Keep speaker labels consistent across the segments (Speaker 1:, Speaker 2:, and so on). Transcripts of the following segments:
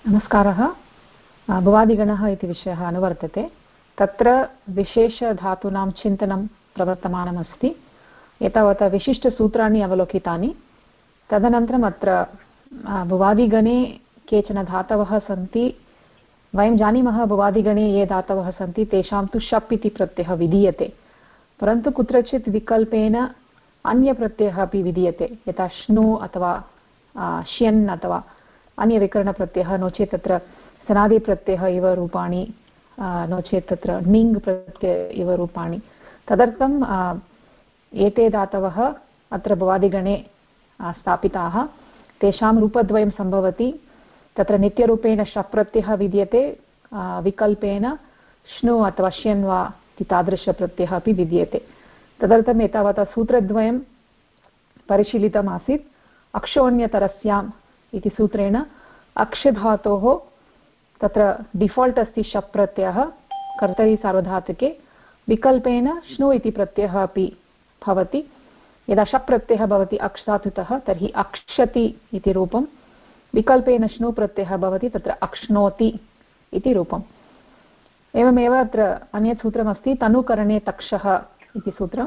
Speaker 1: नमस्कारः। भुवादिगणः इति विषयः अनुवर्तते। तत्र विशेषधातूनां चिन्तनं प्रवर्तमानमस्ति। एतावता विशिष्टसूत्राणि अवलोकितानि। तदनन्तरम् अत्र भुवादिगणे केचन धातवः सन्ति। वयं जानीमः भुवादिगणे ये धातवः सन्ति तेषां तु शप् इति प्रत्ययः विधीयते, परन्तु कुत्रचित् विकल्पेन अन्यप्रत्ययः अपि विधीयते, यथा श्नु अथवा श्यन् अथवा अन्यविकरणप्रत्ययः, नो चेत् तत्र सनादिप्रत्ययः इव रूपाणि, नो चेत् तत्र णिङ् प्रत्यय इव रूपाणि। तदर्थम् एते धातवः अत्र भुवादिगणे स्थापिताः। तेषां रूपद्वयं सम्भवति। तत्र नित्यरूपेण शप् प्रत्ययः विद्यते, विकल्पेन श्नु अथवा श्यन् वा इति तादृशप्रत्ययः अपि विद्यते। तदर्थम् एतावता सूत्रद्वयं परिशीलितमासीत्। अक्षोण्यतरस्याम् इति सूत्रेण अक्षधातोः तत्र डिफाल्ट् अस्ति शप् प्रत्ययः कर्तरि सार्वधातुके, विकल्पेन श्नु इति प्रत्ययः अपि भवति। यदा शप् प्रत्ययः भवति अक्ष् धातुतः तर्हि अक्षति इति रूपं, विकल्पेन श्नु प्रत्ययः भवति तत्र अक्ष्णोति इति रूपम्। एवमेव अत्र अन्यत् सूत्रमस्ति तनुकरणे तक्षः इति सूत्रं।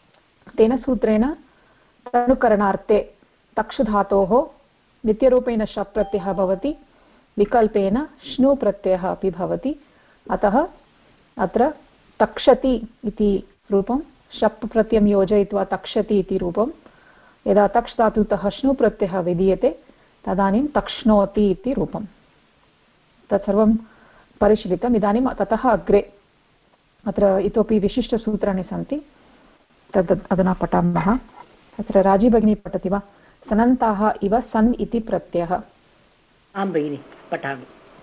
Speaker 1: तेन सूत्रेण तनुकरणार्थे तक्षधातोः नित्यरूपेण शप् प्रत्ययः भवति, विकल्पेन श्नु प्रत्ययः अपि भवति। अतः अत्र तक्षति इति रूपं, शप् प्रत्ययं योजयित्वा तक्षति इति रूपं। यदा तक्ष् धातुतः श्नु प्रत्ययः विधीयते तदानीं तक्ष्णोति इति रूपं। तत्सर्वं परिशीलितम्। इदानीं ततः अग्रे अत्र इतोपि विशिष्टसूत्राणि सन्ति, तद् अधुना पठामः। अत्र राजी भगिनी पठति वा? सनन्ताः इव सन् इति प्रत्ययः।
Speaker 2: आं भगिनि, पठामि।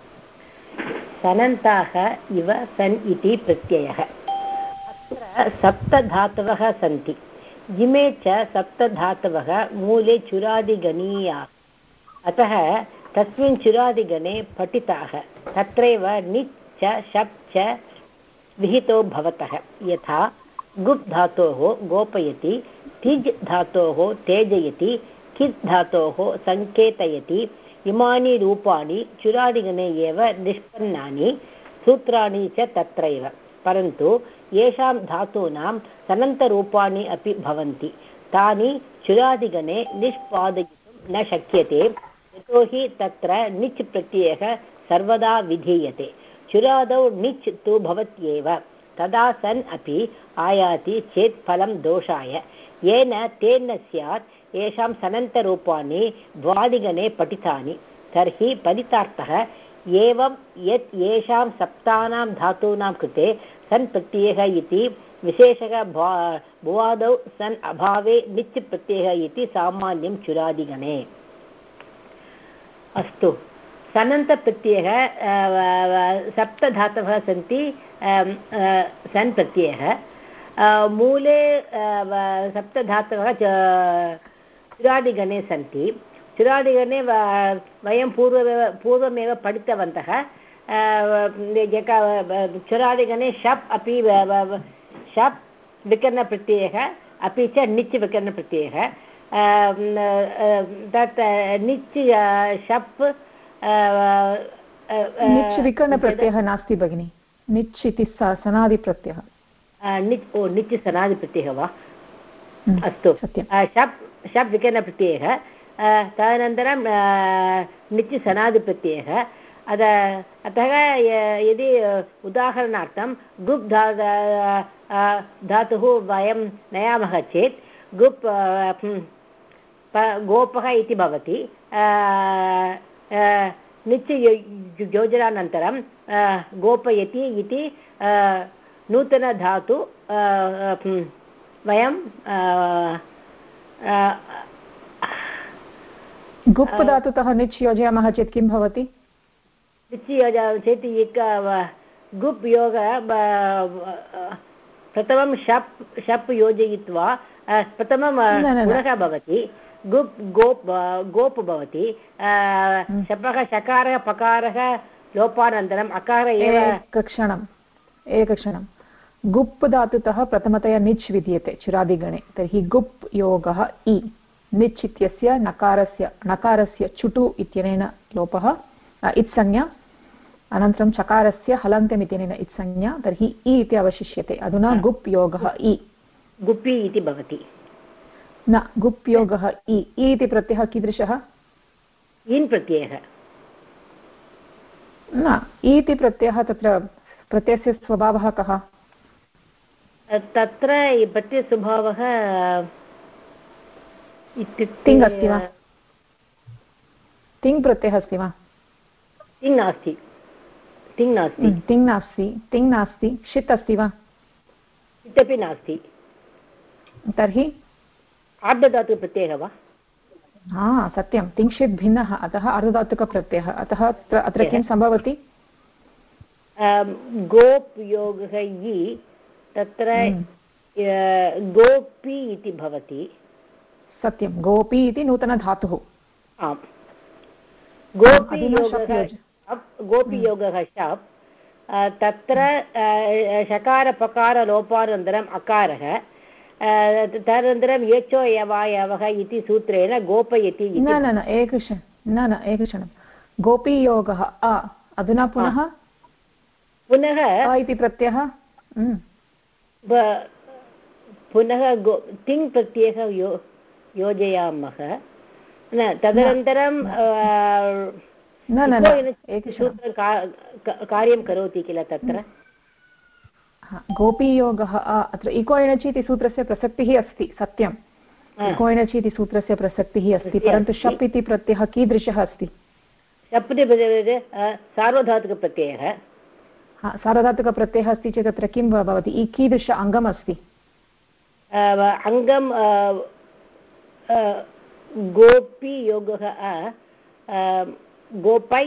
Speaker 2: सनन्ताः इव सन् इति प्रत्ययः। अत्र सप्तधातवः सन्ति। इमे च सप्तधातवः मूले चुरादिगणीयाः, अतः तस्मिन् चुरादिगणे पठिताः। तत्रैव निच् च शप् च विहितो भवतः, यथा गुप् धातोः गोपयति, तिज् धातोः तेजयति, किस् धातोः सङ्केतयति। इमानि रूपाणि चुरादिगणे एव निष्पन्नानि, सूत्राणि च तत्रैव। परन्तु येषां धातूनां सनन्तरूपाणि अपि भवन्ति, तानि चुरादिगणे निष्पादयितुं न शक्यते, यतोहि तत्र निच् प्रत्ययः सर्वदा विधीयते। चुरादौ निच् तु भवत्येव, तदा सन् अपि आयाति चेत् फलं दोषाय, येन तेन स्यात् येषां सनन्तरूपाणि द्वादिगणे पठितानि। तर्हि फलितार्थः एवं यत् येषां सप्तानां धातूनां कृते सन् प्रत्ययः इति विशेषः, भुवादौ सन् अभावे निच् प्रत्ययः इति सामान्यं चुरादिगणे। अस्तु, सनन्तप्रत्ययः सप्तधातवः सन्ति। सन् प्रत्ययः मूले सप्तधातवः चुरादिगणे सन्ति। चुरादिगणे वयं पूर्वमेव पठितवन्तः। चुरादिगणे शप् अपि, शप् विकरणप्रत्ययः अपि च निच् विकरणप्रत्ययः। तत् निच् शप्
Speaker 1: निच् विकरणप्रत्ययः नास्ति भगिनि, निच् इति सनादिप्रत्ययः।
Speaker 2: निच् सनादिप्रत्ययः वा? अस्तु, शप् विकरणप्रत्ययः, तदनन्तरं निच् सनादिप्रत्ययः। अतः यदि उदाहरणार्थं गुप् धातुः वयं नयामः चेत् गुप् गोपः इति भवति। निच् योजनानन्तरं गोपयति इति नूतनधातु वयं
Speaker 1: गुप् धातुतः निच् योजयामः चेत् किं भवति?
Speaker 2: निच् योजयामः चेत् गुप् योग प्रथमं शप् योजयित्वा प्रथमं गुणः भवति। गुप् गोप् भवति। शपः शकारः पकारः लोपानन्तरम् अकार एव।
Speaker 1: एकक्षणं गुप् धातुतः प्रथमतया निच् विद्यते चुरादिगणे, तर्हि गुप् योगः इ, निच् इत्यस्य नकारस्य चुटु इत्यनेन लोपः, इत्संज्ञा अनन्तरं चकारस्य हलन्त्यमित्यनेन इत्संज्ञा तर्हि इ इति अवशिष्यते अधुना गुप् योगः इ
Speaker 2: गुपि इति भवति
Speaker 1: न गुप् योगः इ इति प्रत्ययः कीदृशः
Speaker 2: इन् प्रत्ययः
Speaker 1: न इति प्रत्ययः तत्र प्रत्ययस्य स्वभावः कः
Speaker 2: तत्र प्रत्ययस्वभावः
Speaker 1: तिङ् अस्ति वा तिङ् प्रत्ययः अस्ति वा
Speaker 2: तिङ् नास्ति
Speaker 1: तिङ् नास्ति षित् अस्ति वा
Speaker 2: इत्यपि नास्ति
Speaker 1: तर्हि
Speaker 2: आर्धधातुप्रत्ययः वा
Speaker 1: हा सत्यं तिङ्क्षित् भिन्नः अतः आर्धधातुकप्रत्ययः अतः अत्र किं सम्भवति
Speaker 2: गोप् योगः इ तत्र गोपी इति भवति
Speaker 1: सत्यं गोपी इति नूतनधातुः
Speaker 2: आम् गोपी योगः शप् तत्र शकारपकारलोपानन्तरम् अकारः तदनन्तरं यचो यवायवः इति सूत्रेण गोपयति
Speaker 1: न एकक्षणं गोपीयोगः अ अधुना पुनः इति प्रत्ययः
Speaker 2: पुनः तिङ् प्रत्ययः योजयामः तदनन्तरं सूत्रं कार्यं करोति किल तत्र
Speaker 1: गोपीयोगः अत्र इको एणचि इति सूत्रस्य प्रसक्तिः अस्ति सत्यम् इको एणचि इति सूत्रस्य प्रसक्तिः अस्ति परन्तु शप् इति प्रत्ययः कीदृशः अस्ति
Speaker 2: शप् इति सार्वधातुकप्रत्ययः
Speaker 1: सार्वधातुकप्रत्ययः अस्ति चेत् तत्र किं भवति कीदृश अङ्गम् अस्ति
Speaker 2: अङ्गं गोपी योगः गोपै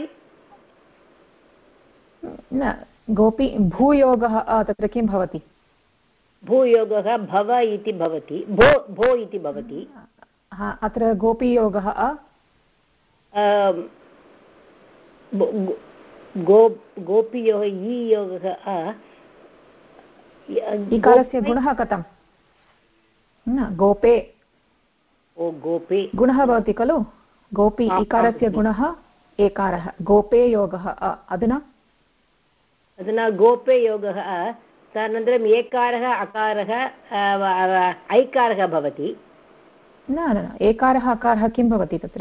Speaker 1: न गोपी भूयोगः तत्र किं भवति
Speaker 2: भूयोगः भव इति भवति भो इति भवति
Speaker 1: अत्र गोपीयोगः
Speaker 2: गोपीयोगः इ योगः
Speaker 1: इकारस्य गुणः कथं न गोपे
Speaker 2: गोपे
Speaker 1: गुणः भवति खलु गोपी इकारस्य गुणः एकारः गोपे योगः
Speaker 2: अधुना गोपे योगः तदनन्तरम् एकारः अकारः ऐकारः भवति
Speaker 1: न एकारः अकारः किं भवति तत्र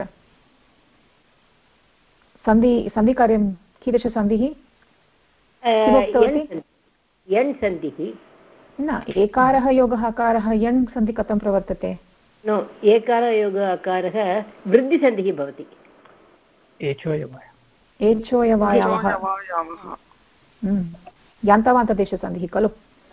Speaker 1: सन्धिकार्यं कीदृशसन्धिः
Speaker 2: यण् सन्धिः
Speaker 1: न एकारः योगः अकारः यण् सन्धि कथं प्रवर्तते
Speaker 2: नो एकारः योगः अकारः वृद्धिसन्धिः भवति
Speaker 1: एचोयवायावः यान्तावान्तदेशसन्धिः खलु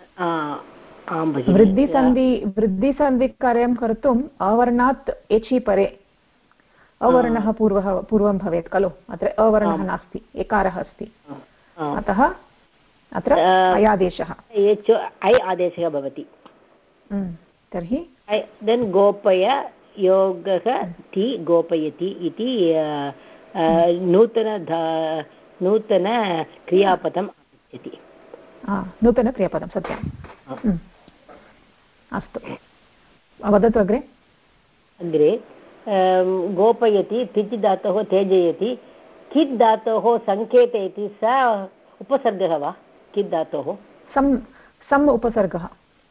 Speaker 1: वृद्धिसन्धिकार्यं कर्तुम् अवर्णात् एचि परे अवर्णः पूर्वं भवेत् खलु अत्र अवर्णः नास्ति एकारः अस्ति अतः अत्र अयादेशः
Speaker 2: ऐ आदेशः भवति
Speaker 1: तर्हि
Speaker 2: देन् गोपय योगः ति गोपयति इति नूतनक्रियापदम् आगच्छति
Speaker 1: नूतनक्रियापदं सत्यम् अस्तु वदतु अग्रे
Speaker 2: गोपयति तिथि धातोः तेजयति कित् धातोः सङ्केतयति स उपसर्गः वा कित् धातोः
Speaker 1: सम् उपसर्गः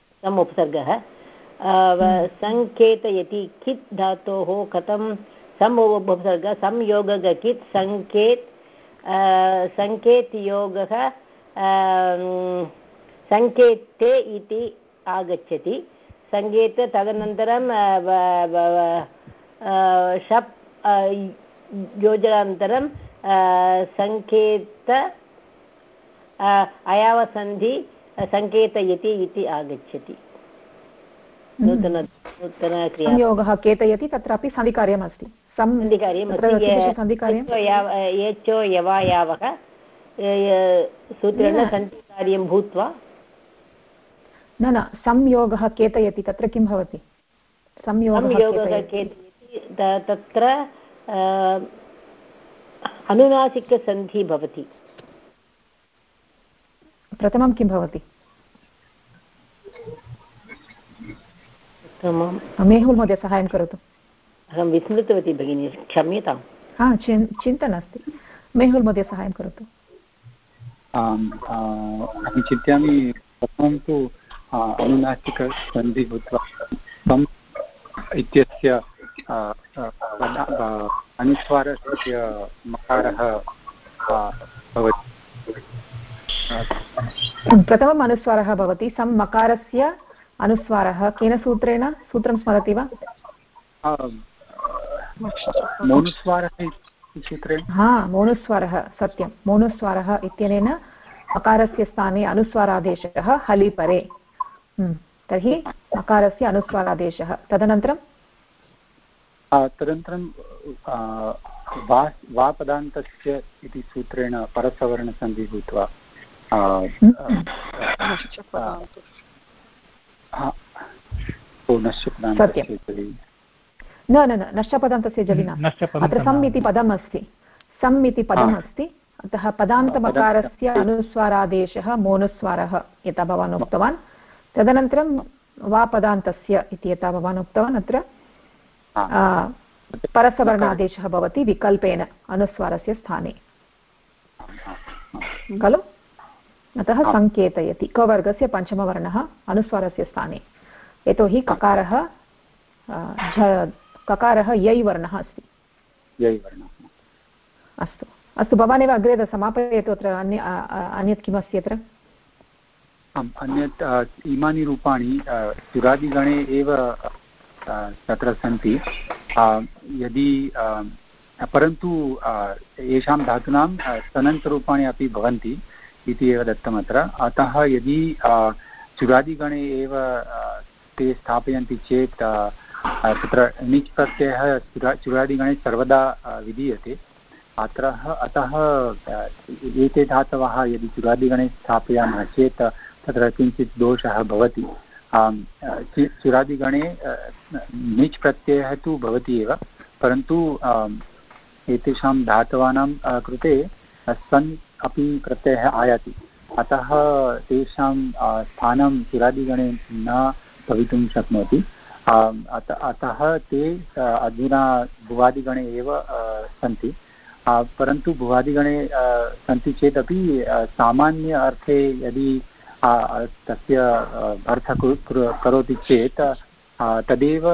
Speaker 2: सङ्केतयति कित् धातोः कथं सम् उपसर्गः संयोगः कित् सङ्केतयोगः सङ्केते इति आगच्छति सङ्केत तदनन्तरं शप् योजनानन्तरं सङ्केत अयावसन्धि सङ्केतयति इति आगच्छति नूतनक्रिया
Speaker 1: संयोगः केतयति तत्रापि सन्धिकार्यमस्ति
Speaker 2: एचो यवायावः सूत्रेण सन्धिकार्यं भूत्वा
Speaker 1: न संयोगः केतयति तत्र किं भवति
Speaker 2: संयोगः केतयति तत्र अनुनासिकसन्धिः भवति
Speaker 1: प्रथमं किं भवति मेहुल् महोदय साहाय्यं करोतु
Speaker 2: अहं विस्मृतवती भगिनी क्षम्यताम्
Speaker 1: चिन्ता नास्ति मेहुल् मध्ये सहायं करोतु।
Speaker 3: अहं चिन्तयामि प्रथमं तु अनुनासिकसन्धिः भूत्वा सम् इत्यस्य अनुस्वारस्य मकारः भवति।
Speaker 1: प्रथमम् अनुस्वारः भवति सम् मकारस्य अनुस्वारः केन सूत्रेण सूत्रं स्मरति वा?
Speaker 3: मौनुस्वारः सूत्रेण।
Speaker 1: हा मौनुस्वारः सत्यं मौनुस्वारः इत्यनेन मकारस्य स्थाने अनुस्वारादेशः हलिपरे। तर्हि मकारस्य अनुस्वारादेशः तदनन्तरं
Speaker 3: वा पदान्तस्य इति सूत्रेण परसवर्णसन्धिः भूत्वा
Speaker 1: न नश्चपदान्तस्य जलि नास्ति, अत्र सम् इति पदम् अस्ति, सम् इति पदम् अस्ति, अतः पदान्तमकारस्य अनुस्वारादेशः मौनुस्वारः यथा भवान् उक्तवान्। तदनन्तरं वा पदान्तस्य इति यथा भवान् उक्तवान् अत्र परसवर्णादेशः भवति विकल्पेन अनुस्वारस्य स्थाने खलु। अतः सङ्केतयति कवर्गस्य पञ्चमवर्णः अनुस्वारस्य स्थाने, यतोहि ककारः यै वर्णः अस्ति। अस्तु अस्तु भवानेव अग्रे समापयतु। अत्र अन्यत् किमस्ति अत्र?
Speaker 3: अन्यत् इमानि रूपाणि चुरादिगणे एव तत्र सन्ति, यदि परन्तु येषां धातूनां सनन्तरूपाणि अपि भवन्ति इति एव दत्तम् अत्र। अतः यदि चुरादिगणे एव ते स्थापयन्ति चेत् तत्र णिच् प्रत्ययः चुरादिगणे सर्वदा विधीयते। अतः एते धातवः यदि चुरादिगणे स्थापयामः चेत् तत्र किञ्चित् दोषः भवति। चुरादिगणे णिच् प्रत्ययः तु भवति एव, परन्तु एतेषां धातवानां कृते सन् अपि प्रत्ययः आयाति। अतः तेषां स्थानं चुरादिगणे न भवितुं शक्नोति। अतः ते अधुना भुवादिगणे एव सन्ति, परन्तु भुवादिगणे सन्ति चेदपि सामान्य अर्थे यदि तस्य अर्थः करोति चेत् तदेव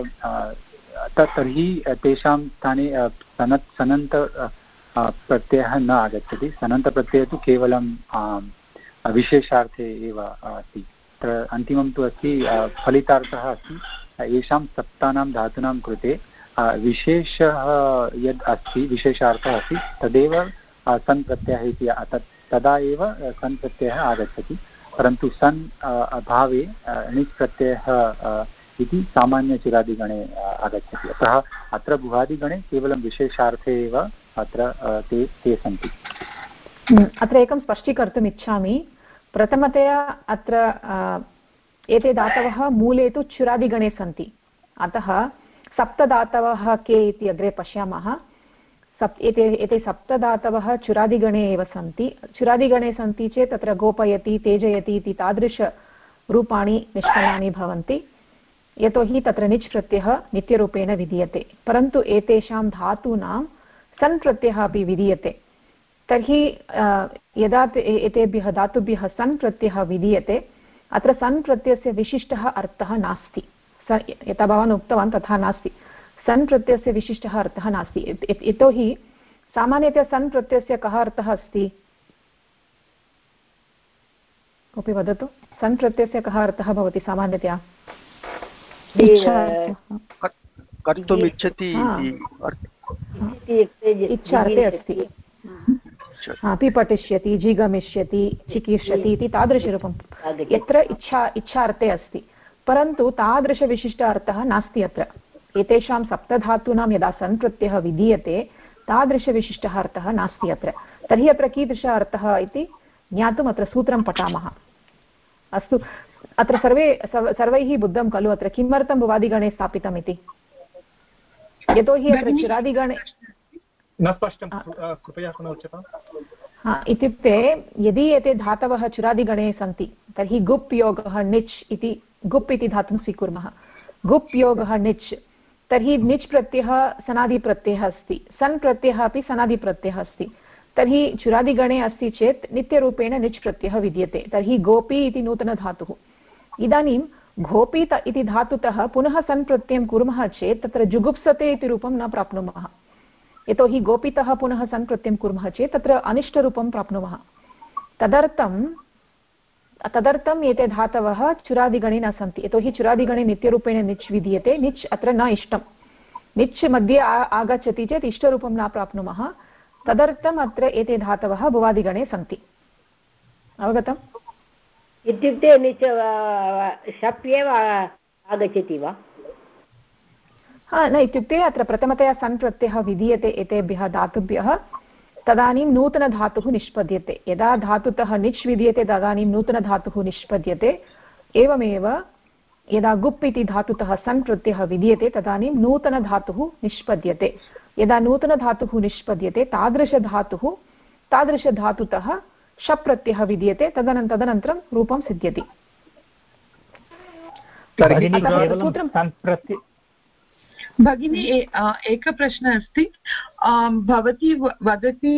Speaker 3: तर्हि तेषां स्थाने सनन्त प्रत्ययः न आगच्छति। सनन्तप्रत्ययः तु केवलं विशेषार्थे एव अस्ति। तत्र अन्तिमं तु अस्ति फलितार्थः अस्ति। येषां सप्तानां धातूनां कृते विशेषः यद् अस्ति, विशेषार्थः अस्ति, तदेव सन् प्रत्ययः इति तदा एव सन् प्रत्ययः आगच्छति। परन्तु सन् अभावे णिच् प्रत्ययः इति सामान्यचुरादिगणे आगच्छति। अतः अत्र भुवादिगणे केवलं विशेषार्थे एव अत्र ते सन्ति।
Speaker 1: अत्र एकं स्पष्टीकर्तुम् इच्छामि। प्रथमतया अत्र एते धातवः मूले तु चुरादिगणे सन्ति, अतः सप्तधातवः के इति अग्रे पश्यामः। एते सप्तधातवः चुरादिगणे एव सन्ति। चुरादिगणे सन्ति चेत् तत्र गोपयति, तेजयति इति तादृशरूपाणि निष्पन्नानि भवन्ति, यतोहि तत्र णिच् प्रत्ययः नित्यरूपेण विधीयते। परन्तु एतेषां धातूनां सन् प्रत्ययः अपि विधीयते। तर्हि यदा एतेभ्यः धातुभ्यः सन् प्रत्ययः विधीयते, अत्र सन् प्रत्ययस्य विशिष्टः अर्थः नास्ति। यथा भवान् उक्तवान् तथा नास्ति। सन् प्रत्ययस्य विशिष्टः अर्थः नास्ति, यतोहि सामान्यतया सन् प्रत्ययस्य कः अर्थः अस्ति? कोऽपि वदतु। सन् प्रत्ययस्य कः अर्थः भवति सामान्यतया?
Speaker 4: कर्तुम् इच्छति
Speaker 1: इच्छार्थे अस्ति। पिपठिष्यति, जिगमिष्यति, चिकीर्षति इति तादृशरूपं यत्र इच्छार्थे अस्ति, परन्तु तादृशविशिष्ट अर्थः नास्ति अत्र। एतेषां सप्तधातूनां यदा सन् प्रत्ययः विधीयते तादृशविशिष्टः अर्थः नास्ति अत्र। तर्हि अत्र कीदृशः अर्थः इति ज्ञातुम् अत्र सूत्रं पठामः। अस्तु, अत्र सर्वैः बुद्धं खलु अत्र किमर्थं भुवादिगणे स्थापितम् इति? यतोहि अत्र चुरादिगणे
Speaker 5: न स्पष्टं, कृपया पुनः उच्यताम्।
Speaker 1: इत्युक्ते यदि एते धातवः चुरादिगणे सन्ति तर्हि गुप् योगः णिच् इति गुप् इति धातुं स्वीकुर्मः। गुप् योगः णिच्, तर्हि णिच् प्रत्ययः सनादिप्रत्ययः अस्ति, सन् प्रत्ययः अपि सनादिप्रत्ययः अस्ति। तर्हि चुरादिगणे अस्ति चेत् नित्यरूपेण निच् प्रत्ययः विद्यते। तर्हि गोपी इति नूतनधातुः। इदानीं घोपी इति धातुतः पुनः सन् प्रत्ययं कुर्मः चेत् तत्र जुगुप्सते इति रूपं न प्राप्नुमः। यतोहि गोपितः पुनः सन् प्रत्ययं कुर्मः चेत् तत्र अनिष्टरूपं प्राप्नुमः। तदर्थम् एते धातवः चुरादिगणे न सन्ति, यतोहि चुरादिगणे नित्यरूपेण निच् विधीयते। निच् अत्र न इष्टं, निच् मध्ये आगच्छति चेत् इष्टरूपं न प्राप्नुमः। तदर्थम् अत्र एते धातवः भुवादिगणे सन्ति। अवगतम्?
Speaker 2: इत्युक्ते निच् शप् एव आगच्छति वा?
Speaker 1: न, इत्युक्ते अत्र प्रथमतया सन् प्रत्ययः विधीयते एतेभ्यः धातुभ्यः, तदानीं नूतनधातुः निष्पद्यते। यदा धातुतः निच् विधीयते तदानीं नूतनधातुः निष्पद्यते। एवमेव यदा गुप् इति धातुतः सन् प्रत्ययः विधीयते तदानीं नूतनधातुः निष्पद्यते। यदा नूतनधातुः निष्पद्यते तादृशधातुतः शप् प्रत्ययः विधीयते, तदनन्तरं रूपं सिद्ध्यति।
Speaker 6: भगिनी एकः प्रश्नः अस्ति। भवती वदति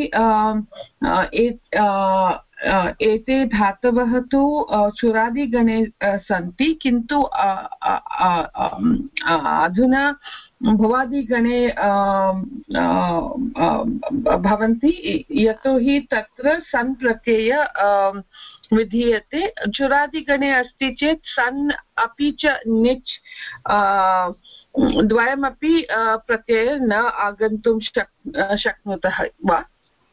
Speaker 6: एते धातवः तु चुरादिगणे सन्ति, किन्तु अधुना भुवादिगणे भवन्ति, यतोहि तत्र सन् प्रत्यय विधीयते। चुरादिगणे अस्ति चेत् सन् अपि च निच् द्वयमपि प्रत्यय न आगन्तुं शक्नुतः वा?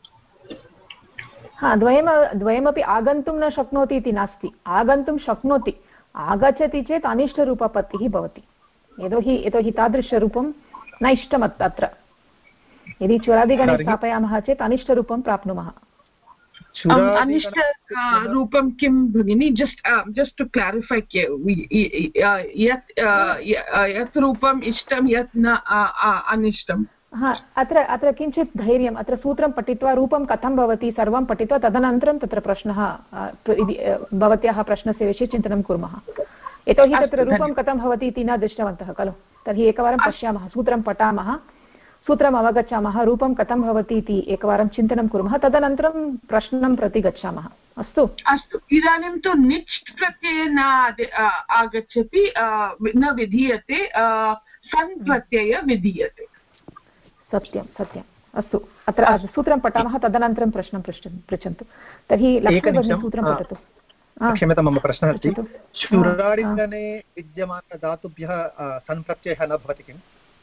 Speaker 1: द्वयमपि आगन्तुं न शक्नोति इति नास्ति, आगन्तुं शक्नोति। आगच्छति चेत् अनिष्टरूपपत्तिः भवति, यतोहि तादृशरूपं न इष्टम् अत्र। यदि चुरादिगणे स्थापयामः चेत् अनिष्टरूपं प्राप्नुमः।
Speaker 6: अनिष्टरूपं किं भगिनि? जस्ट् टु क्लारिफै, यत् रूपम् इष्टं यत् न अनिष्टम्।
Speaker 1: अत्र किञ्चित् धैर्यम्, अत्र सूत्रं पठित्वा रूपं कथं भवति सर्वं पठित्वा तदनन्तरं तत्र प्रश्नः, भवत्याः प्रश्नस्य विषये चिन्तनं कुर्मः। यतोहि तत्र रूपं कथं भवति इति न दृष्टवन्तः खलु। तर्हि एकवारं पश्यामः, सूत्रं पठामः, सूत्रम् अवगच्छामः, रूपं कथं भवति इति एकवारं चिन्तनं कुर्मः, तदनन्तरं प्रश्नं प्रति गच्छामः। अस्तु
Speaker 6: अस्तु। इदानीं तु निच् प्रत्यये न आगच्छति, न विधीयते, सन् प्रत्यय विधीयते।
Speaker 1: सत्यं सत्यम्। अस्तु, अत्र सूत्रं पठामः, तदनन्तरं प्रश्नं पृच्छन्तु। तर्हि लक्ष्मीभगिनी सूत्रं पठतु।
Speaker 5: क्षम्यतां, मम प्रश्नः अस्ति। चुरादिगणे विद्यमानधातुभ्यः सन् प्रत्ययः न भवति किम्?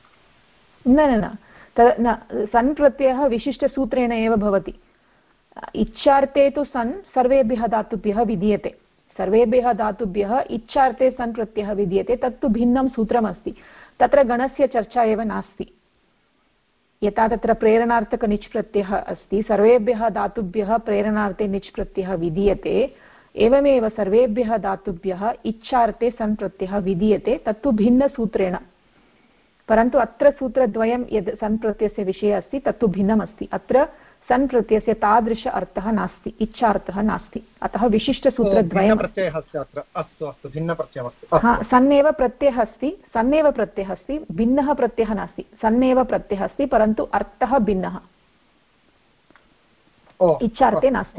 Speaker 1: न, सन् प्रत्ययः विशिष्टसूत्रेण एव भवति। इच्छार्थे तु सन् सर्वेभ्यः धातुभ्यः विधीयते, सर्वेभ्यः धातुभ्यः इच्छार्थे सन् प्रत्ययः विधीयते। तत्तु भिन्नं सूत्रमस्ति, तत्र गणस्य चर्चा एव नास्ति। यथा तत्र प्रेरणार्थकनिच् प्रत्ययः अस्ति, सर्वेभ्यः धातुभ्यः प्रेरणार्थे निच् प्रत्ययः विधीयते, एवमेव सर्वेभ्यः धातुभ्यः इच्छार्थे सन् प्रत्ययः विधीयते, तत्तु भिन्नसूत्रेण। परन्तु अत्र सूत्रद्वयं यद् सन् प्रत्ययस्य विषये अस्ति तत्तु भिन्नमस्ति। अत्र सन् प्रत्ययस्य तादृश अर्थः नास्ति, इच्छार्थः नास्ति, अतः विशिष्टसूत्रद्वयं। सन्नेव प्रत्ययः अस्ति, सन्नेव प्रत्ययः अस्ति, भिन्नः प्रत्ययः नास्ति। सन्नेव प्रत्ययः अस्ति परन्तु अर्थः भिन्नः, इच्छार्थे नास्ति।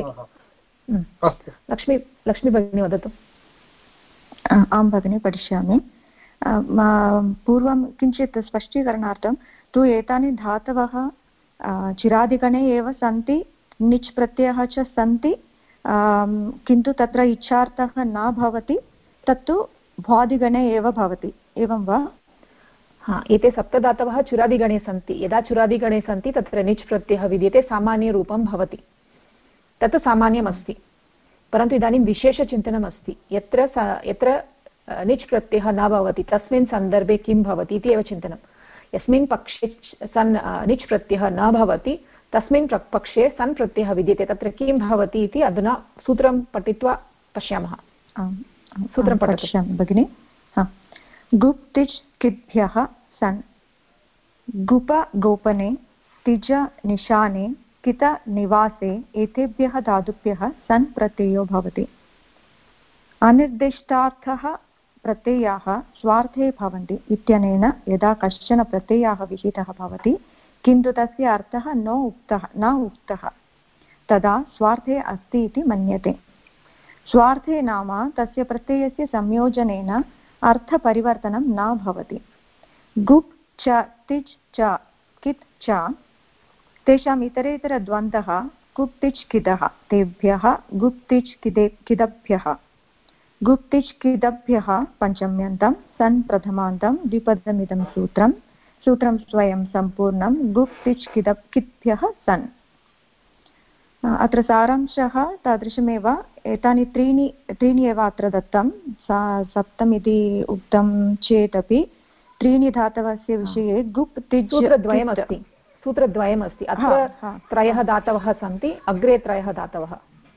Speaker 1: लक्ष्मी भगिनी वदतु।
Speaker 7: आं भगिनी, पठिष्यामि। पूर्वं किञ्चित् स्पष्टीकरणार्थं तु एतानि धातवः चिरादिगणे एव सन्ति, निच् प्रत्ययः च सन्ति, किन्तु तत्र इच्छार्थः न भवति, तत्तु भ्वादिगणे एव भवति, एवं वा?
Speaker 1: एते सप्तधातवः चुरादिगणे सन्ति। यदा चुरादिगणे सन्ति तत्र निच् प्रत्ययः विद्यते, सामान्यरूपं भवति, तत् सामान्यमस्ति। परन्तु इदानीं विशेषचिन्तनम् अस्ति, यत्र निच् प्रत्ययः न भवति तस्मिन् सन्दर्भे किं भवति इति एव चिन्तनं। यस्मिन् पक्षे निच् प्रत्ययः न भवति तस्मिन् पक्षे सन् प्रत्ययः विद्यते, तत्र किं भवति इति अधुना सूत्रं पठित्वा पश्यामः। सूत्रं पठिष्यामि
Speaker 7: भगिनि। गुप् तिच् किद्भ्यः सन्, गुप गोपने, तिज निशाने, कित निवासे एतेभ्यः धातुभ्यः सन् प्रत्ययो भवति। अनिर्दिष्टार्थः प्रत्ययाः स्वार्थे भवन्ति इत्यनेन यदा कश्चन प्रत्ययः विहितः भवति किन्तु तस्य अर्थः न उक्तः तदा स्वार्थे अस्ति इति मन्यते। स्वार्थे नाम तस्य प्रत्ययस्य संयोजनेन अर्थपरिवर्तनं न भवति। गुप् च तिच् च कित् च तेषाम् इतरेतरद्वन्द्वः गुप् तिच् किदः तेभ्यः गुप् तिच् किदभ्यः गुप् तिच् किदभ्यः पञ्चम्यन्तं सन् प्रथमान्तं द्विपदमिदं सूत्रं स्वयं सम्पूर्णं गुप् तिच् किद्भ्यः सन्। अत्र सारांशः तादृशमेव। एतानि त्रीणि एव अत्र दत्तं। सप्तमिति उक्तं चेदपि त्रीणि धातवस्य विषये गुप् तिच्
Speaker 1: सूत्रद्वयमस्ति। अत्र त्रयः धातवः सन्ति, अग्रे त्रयः धातवः।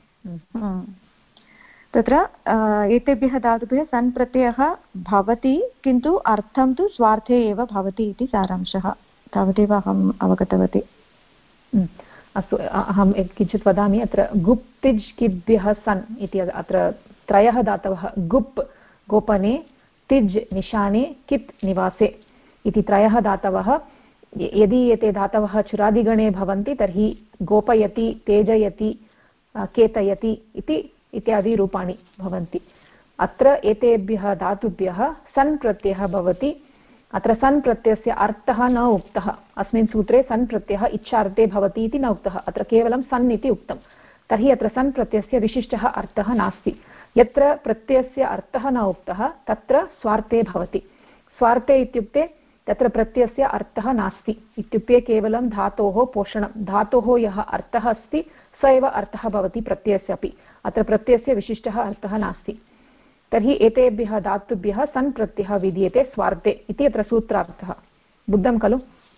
Speaker 7: तत्र एतेभ्यः धातुभ्यः सन् प्रत्ययः भवति, किन्तु अर्थं तु स्वार्थे एव भवति इति सारांशः। तावदेव अहम् अवगतवती।
Speaker 1: अस्तु, अहं किञ्चित् वदामि। अत्र गुप् तिज् किद्भ्यः सन् इति अत्र त्रयः धातवः। गुप् गोपने, तिज् निशाने, कित् निवासे इति त्रयः धातवः। यदि एते धातवः चुरादिगणे भवन्ति तर्हि गोपयति, तेजयति, केतयति इत्यादि रूपाणि भवन्ति। अत्र एतेभ्यः धातुभ्यः सन् प्रत्ययः भवति। अत्र सन् प्रत्ययस्य अर्थः न उक्तः। अस्मिन् सूत्रे सन् प्रत्ययः इच्छार्थे भवति इति न उक्तः, अत्र केवलं सन् इति उक्तं। तर्हि अत्र सन् प्रत्ययस्य विशिष्टः अर्थः नास्ति। यत्र प्रत्ययस्य अर्थः न उक्तः तत्र स्वार्थे भवति। स्वार्थे इत्युक्ते तत्र प्रत्ययस्य अर्थः नास्ति, इत्युक्ते केवलं धातोः पोषणं। धातोः यः अर्थः अस्ति स एव अर्थः भवति प्रत्ययस्य अपि। अत्र प्रत्ययस्य विशिष्टः अर्थः नास्ति। तर्हि एतेभ्यः धातुभ्यः सन् प्रत्ययः विधीयते स्वार्थे इति अत्र सूत्रार्थः। बुद्धं खलु?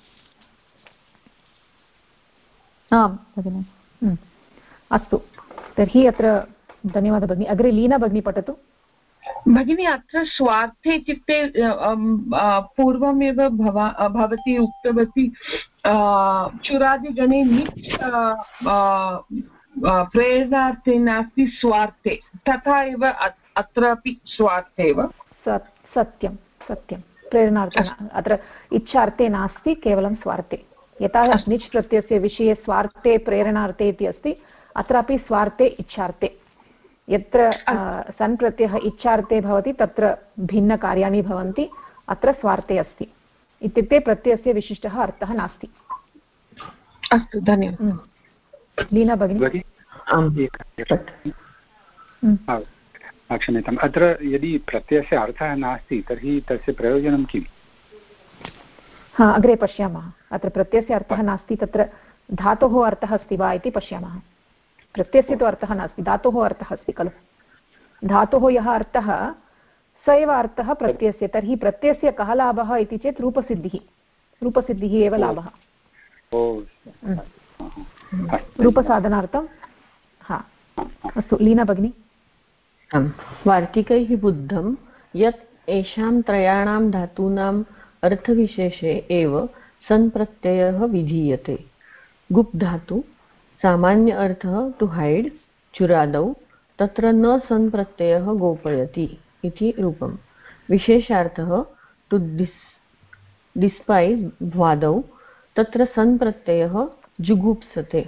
Speaker 7: आम् भगिनि।
Speaker 1: अस्तु, तर्हि अत्र धन्यवादः भगिनि। अग्रे लीना भगिनी पठतु।
Speaker 6: भगिनी, अत्र स्वार्थे इत्युक्ते पूर्वमेव भवती उक्तवती चुरादिगणे निच् प्रेरणार्थे नास्ति, स्वार्थे। तथा एव अत्रापि स्वार्थे एव।
Speaker 1: सत्यं सत्यं, प्रेरणार्थे। अत्र इच्छार्थे नास्ति, केवलं स्वार्थे। यथा निच् प्रत्ययस्य विषये स्वार्थे प्रेरणार्थे इति अस्ति, अत्रापि स्वार्थे इच्छार्थे। यत्र सन् प्रत्ययः इच्छार्थे भवति तत्र भिन्नकार्याणि भवन्ति, अत्र स्वार्थे अस्ति। इत्युक्ते प्रत्ययस्य विशिष्टः अर्थः नास्ति।
Speaker 6: अस्तु, धन्यवादः।
Speaker 1: लीना भगिनी।
Speaker 3: क्षम्यताम्। अत्र यदि प्रत्ययस्य अर्थः नास्ति तर्हि तस्य प्रयोजनं किम्?
Speaker 1: अग्रे पश्यामः। अत्र प्रत्ययस्य अर्थः नास्ति, तत्र धातोः अर्थः अस्ति वा इति पश्यामः। प्रत्ययस्य तु अर्थः नास्ति, धातोः अर्थः अस्ति खलु। धातोः यः अर्थः स एव अर्थः प्रत्ययस्य। तर्हि प्रत्ययस्य कः लाभः इति चेत् रूपसिद्धिः एव लाभः। रूपसाधनार्थं। अस्तु, लीना भगिनी।
Speaker 8: वार्तिकैः बुद्धं यत् एषां त्रयाणां धातूनाम् अर्थविशेषे एव सन् प्रत्ययः विधीयते। गुप् धातु सामान्य अर्थः टु हैड्, चुरादौ तत्र न सन् प्रत्ययः गोपयति इति रूपं। विशेषार्थः टु डिस्पैस्, भ्वादौ तत्र सन् प्रत्ययः जुगुप्सते।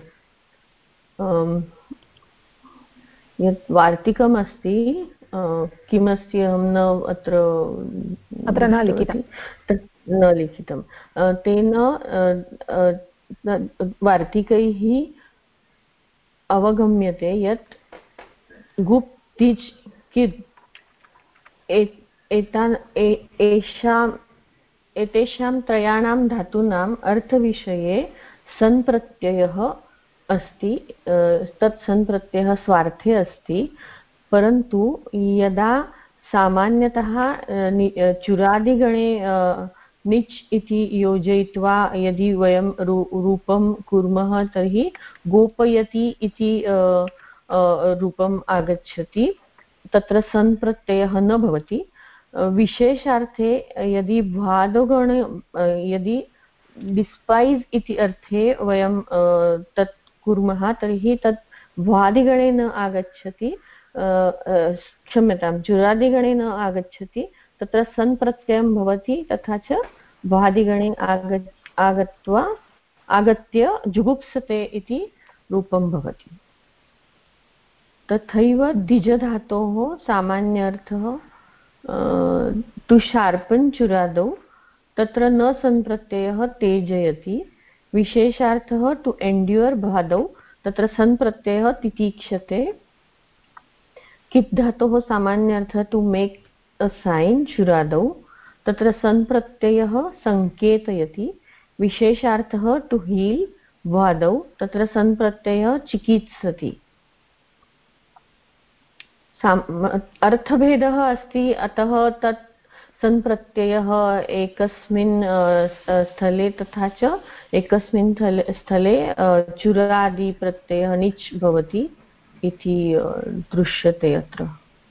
Speaker 8: यत् वार्तिकम् अस्ति, किमस्ति अहं न अत्र
Speaker 1: न लिखितं,
Speaker 8: न लिखितं। तेन वार्तिकैः अवगम्यते यत् गुप् तिच् किद् एतेषां त्रयाणां धातूनाम् अर्थविषये सन् प्रत्ययः अस्ति। तत् सन् प्रत्ययः स्वार्थे अस्ति, परन्तु यदा सामान्यतः चुरादिगणे निच् इति योजयित्वा यदि वयं रूपं कुर्मः तर्हि गोपयति इति रूपम् आगच्छति, तत्र सन् प्रत्ययः न भवति। विशेषार्थे यदि भ्वादगणे यदि डिस्पैस् इति अर्थे वयं तत् कुर्मः तर्हि तत् भ्वादिगणे न आगच्छति, क्षम्यतां, चुरादिगणे न आगच्छति, तत्र सन् प्रत्ययं भवति, तथा च भ्वादिगणे आगत्य जुगुप्सते इति रूपं भवति। तथैव द्विजधातोः सामान्यार्थः टु शार्पन् चुरादौ, तत्र न सन्प्रत्ययः तेजयति। विशेषार्थः टु एन्ड्यूर् भादौ, तत्र सन्प्रत्ययः तितीक्षते। कित् धातोः सामान्यार्थः टु मेक् अ साइन् चुरादौ, तत्र सन्प्रत्ययः सङ्केतयति। विशेषार्थः टु हील् भादौ, तत्र सन्प्रत्ययः चिकित्सति। अर्थभेदः अस्ति, अतः तत् सन्प्रत्ययः एकस्मिन् स्थले तथा च एकस्मिन् स्थले चुरादिप्रत्ययः निच् भवति इति दृश्यते अत्र।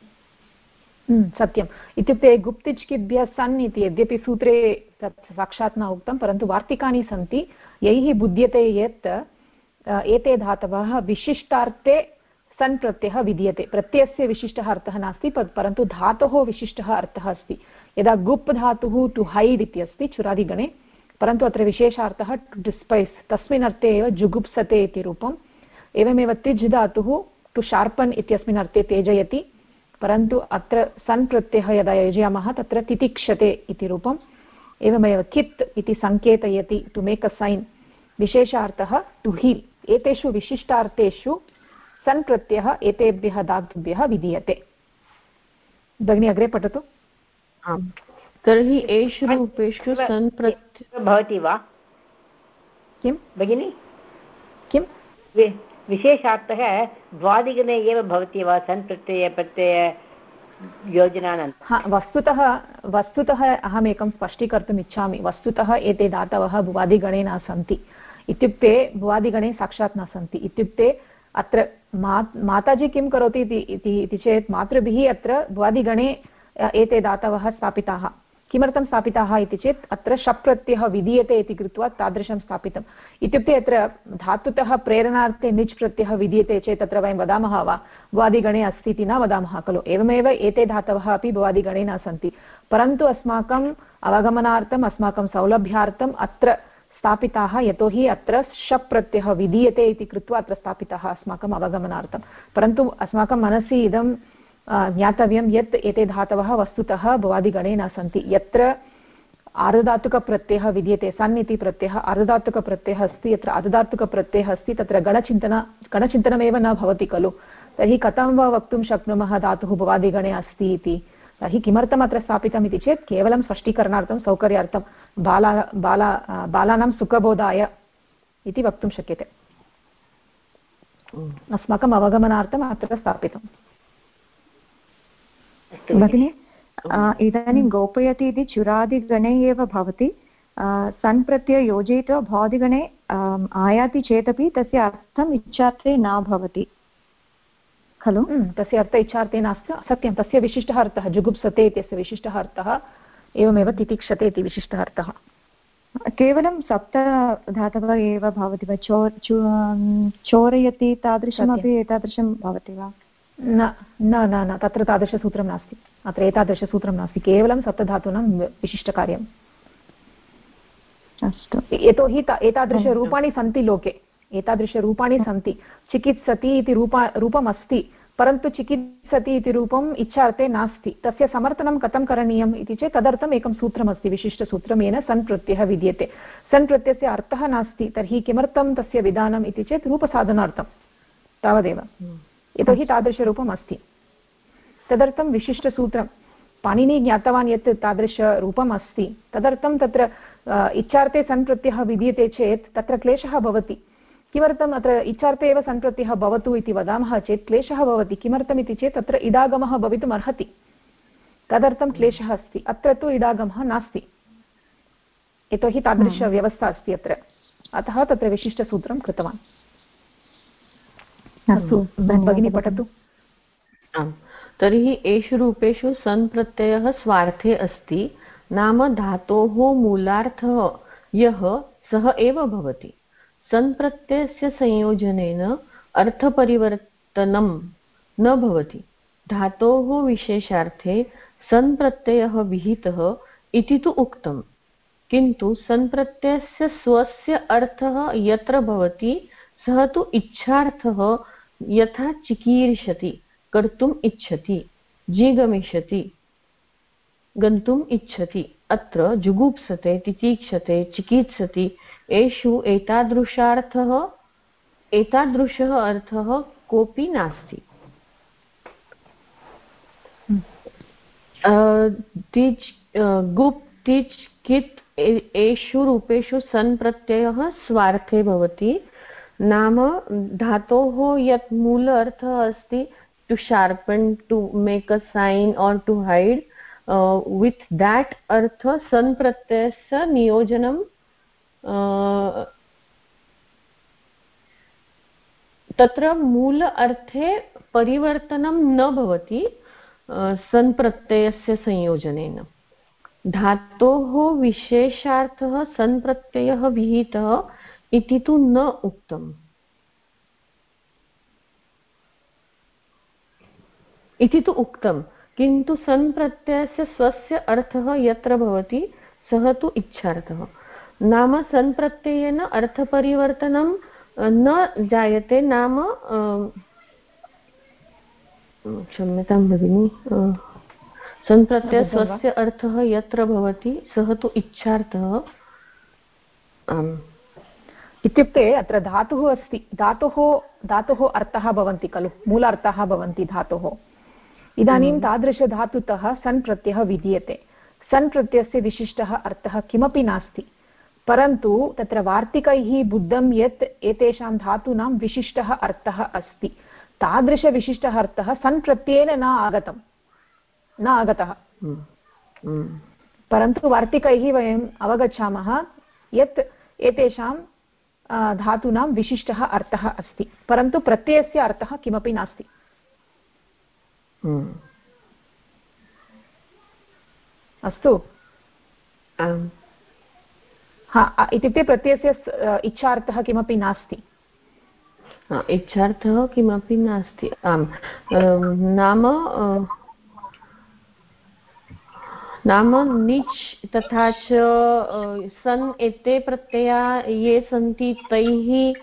Speaker 1: सत्यम्। इत्युक्ते गुप्तिच्किभ्यः सन् इति यद्यपि सूत्रे तत् साक्षात् न उक्तं, परन्तु वार्तिकानि सन्ति यैः बुध्यते यत् एते धातवः विशिष्टार्थे सन् प्रत्ययः विधीयते। प्रत्ययस्य विशिष्टः अर्थः नास्ति, परन्तु धातोः विशिष्टः अर्थः अस्ति। यदा गुप् धातुः टु हैड् इति अस्ति चुरादिगणे, परन्तु अत्र विशेषार्थः टु डिस्पैस्, तस्मिन् अर्थे एव जुगुप्सते इति रूपम्। एवमेव तिज् धातुः टु शार्पन् इत्यस्मिन् अर्थे तेजयति, परन्तु अत्र सन् प्रत्ययः यदा योजयामः तत्र तितिक्षते इति रूपम्। एवमेव कित् इति सङ्केतयति, टु मेक् अ सैन्, विशेषार्थः टु हील्। एतेषु विशिष्टार्थेषु सन् प्रत्ययः एतेभ्यः धातुभ्यः विधीयते। भगिनी अग्रे पठतु।
Speaker 8: आम्, तर्हि एषु रूपेषु सन् प्रत्ययः
Speaker 2: भवति वा?
Speaker 1: किं
Speaker 2: भगिनि,
Speaker 1: किं
Speaker 2: विशेषार्थः द्वादिगणे एव भवति वा सन् प्रत्यय योजनानन्तरं?
Speaker 1: वस्तुतः अहमेकं स्पष्टीकर्तुम् इच्छामि। वस्तुतः एते धातवः भुवादिगणे न सन्ति। इत्युक्ते भुवादिगणे साक्षात् न सन्ति। इत्युक्ते अत्र माताजी किं करोति इति चेत् मातृभिः अत्र भुवादिगणे एते धातवः स्थापिताः। किमर्थं स्थापिताः इति चेत् अत्र शप् प्रत्ययः विधीयते इति कृत्वा तादृशं स्थापितम्। इत्युक्ते अत्र धातुतः प्रेरणार्थे निच् प्रत्ययः विधीयते चेत् अत्र वयं वदामः वा भुवादिगणे अस्ति इति न वदामः खलु। एवमेव एते धातवः अपि भुवादिगणे न सन्ति, परन्तु अस्माकम् अवगमनार्थम् अस्माकं सौलभ्यार्थम् अत्र स्थापिताः, यतोहि अत्र शप् प्रत्ययः विधीयते इति कृत्वा अत्र स्थापिताः अस्माकम् अवगमनार्थं। परन्तु अस्माकं मनसि इदं ज्ञातव्यं यत् एते धातवः वस्तुतः भुवादिगणे न सन्ति। यत्र आर्धधातुकप्रत्ययः विद्यते, सन् इति प्रत्ययः आर्धधातुकप्रत्ययः अस्ति, यत्र आर्धधातुकप्रत्ययः अस्ति तत्र गणचिन्तनमेव न भवति खलु। तर्हि कथं वा वक्तुं शक्नुमः धातुः भुवादिगणे अस्ति इति? तर्हि किमर्थम् अत्र स्थापितम् इति चेत् केवलं स्पष्टीकरणार्थं, सौकर्यार्थं, बालानां सुखबोधाय इति वक्तुं शक्यते। अस्माकम् अवगमनार्थम् अत्र स्थापितम्।
Speaker 7: भगिनि, इदानीं गोपयति इति चुरादिगणे एव भवति। सन् प्रत्यय योजयित्वा भवादिगणे आयाति चेदपि तस्य अर्थम् इच्छार्थे न भवति खलु।
Speaker 1: तस्य अर्थ इच्छार्थे नास्ति, सत्यं। तस्य विशिष्टः अर्थः जुगुप्सते इत्यस्य विशिष्टः अर्थः, एवमेव तितिक्षते इति विशिष्टः अर्थः।
Speaker 7: केवलं सप्त धातवः एव भवति वा? चोरयति तादृशमपि एतादृशं भवति वा?
Speaker 1: न न न न तत्र तादृशसूत्रं नास्ति। अत्र एतादृशसूत्रं नास्ति, केवलं सप्तधातूनां विशिष्टकार्यम्। अस्तु। यतोहि एतादृशरूपाणि सन्ति लोके, एतादृशरूपाणि सन्ति। चिकित्सति इति रूपम् अस्ति, परन्तु चिकित्सति इति रूपम् इच्छार्थे नास्ति। तस्य समर्थनं कथं करणीयम् इति चेत् तदर्थम् एकं सूत्रमस्ति, विशिष्टसूत्रं, येन सन् प्रत्ययः विद्यते। सन् प्रत्ययस्य अर्थः नास्ति, तर्हि किमर्थं तस्य विधानम् इति चेत् रूपसाधनार्थं तावदेव। यतोहि तादृशरूपम् अस्ति, तदर्थं विशिष्टसूत्रं। पाणिनि ज्ञातवान् यत् तादृशरूपम् अस्ति, तदर्थं तत्र इच्छार्थे सन् प्रत्ययः विद्यते चेत् तत्र क्लेशः भवति। किमर्थम् अत्र इच्छार्थे एव सन् प्रत्ययः भवतु इति वदामः चेत् क्लेशः भवति। किमर्थम् इति चेत् तत्र इडागमः भवितुम् अर्हति, तदर्थं क्लेशः अस्ति। अत्र तु इडागमः नास्ति, यतोहि तादृशव्यवस्था अस्ति अत्र, अतः तत्र विशिष्टसूत्रं कृतवान्। अस्तु भगिनी पठतु।
Speaker 8: आम्, तर्हि एषु रूपेषु सन् प्रत्ययः स्वार्थे अस्ति, नाम धातोः मूलार्थः यः सः एव भवति। सन् प्रत्ययस्य संयोजनेन अर्थपरिवर्तनं न भवति। धातोः विशेषार्थे सन् प्रत्ययः विहितः इति तु उक्तं, किन्तु सन् प्रत्ययस्य स्वस्य अर्थः यत्र भवति सः तु इच्छार्थः, यथा चिकीर्षति कर्तुम् इच्छति, जिगमिष्यति गन्तुम् इच्छति, अत्र जुगुप्सते तितीक्षते चिकीत्सति, एषु एतादृशः अर्थः कोऽपि नास्ति। तिच् गुप् तिच् कित् एषु रूपेषु सन् प्रत्ययः स्वार्थे भवति। नाम धातोः यत् मूल अर्थः अस्ति to sharpen, to make a sign और टु हाइड, विथ दैट अर्थ सन् प्रत्ययस्य नियोजनं तत्र मूल अर्थे परिवर्तनं न भवति सन् प्रत्ययस्य संयोजनेन। धातोः विशेषार्थः सन् प्रत्ययः विहितः इति तु न उक्तम्। इति तु उक्तं, किन्तु सन् प्रत्ययस्य स्वस्य अर्थः यत्र भवति सः तु इच्छार्थः। नाम सन् प्रत्ययेन अर्थपरिवर्तनं न जायते। नाम क्षम्यतां भगिनि, सन् प्रत्ययः स्वस्य अर्थः यत्र भवति सः तु इच्छार्थः। आम्,
Speaker 1: इत्युक्ते अत्र धातुः अस्ति, धातुः अर्थः भवन्ति खलु, मूलार्थाः भवन्ति धातोः। इदानीं तादृशधातुतः सन् प्रत्ययः विधीयते। सन् प्रत्ययस्य विशिष्टः अर्थः किमपि नास्ति, परन्तु तत्र वार्तिकैः बुद्धं यत् एतेषां धातूनां विशिष्टः अर्थः अस्ति। तादृशविशिष्टः अर्थः सन् प्रत्ययेन न आगतः, परन्तु वार्तिकैः वयम् अवगच्छामः यत् एतेषां धातूनां विशिष्टः अर्थः अस्ति, परन्तु प्रत्ययस्य अर्थः किमपि नास्ति। अस्तु, हा, इत्युक्ते प्रत्ययस्य इच्छार्थः किमपि नास्ति।
Speaker 8: इच्छार्थः किमपि नास्ति। आम्, नाम निच् तथा च सन् एते प्रत्यया ये सन्ति तैः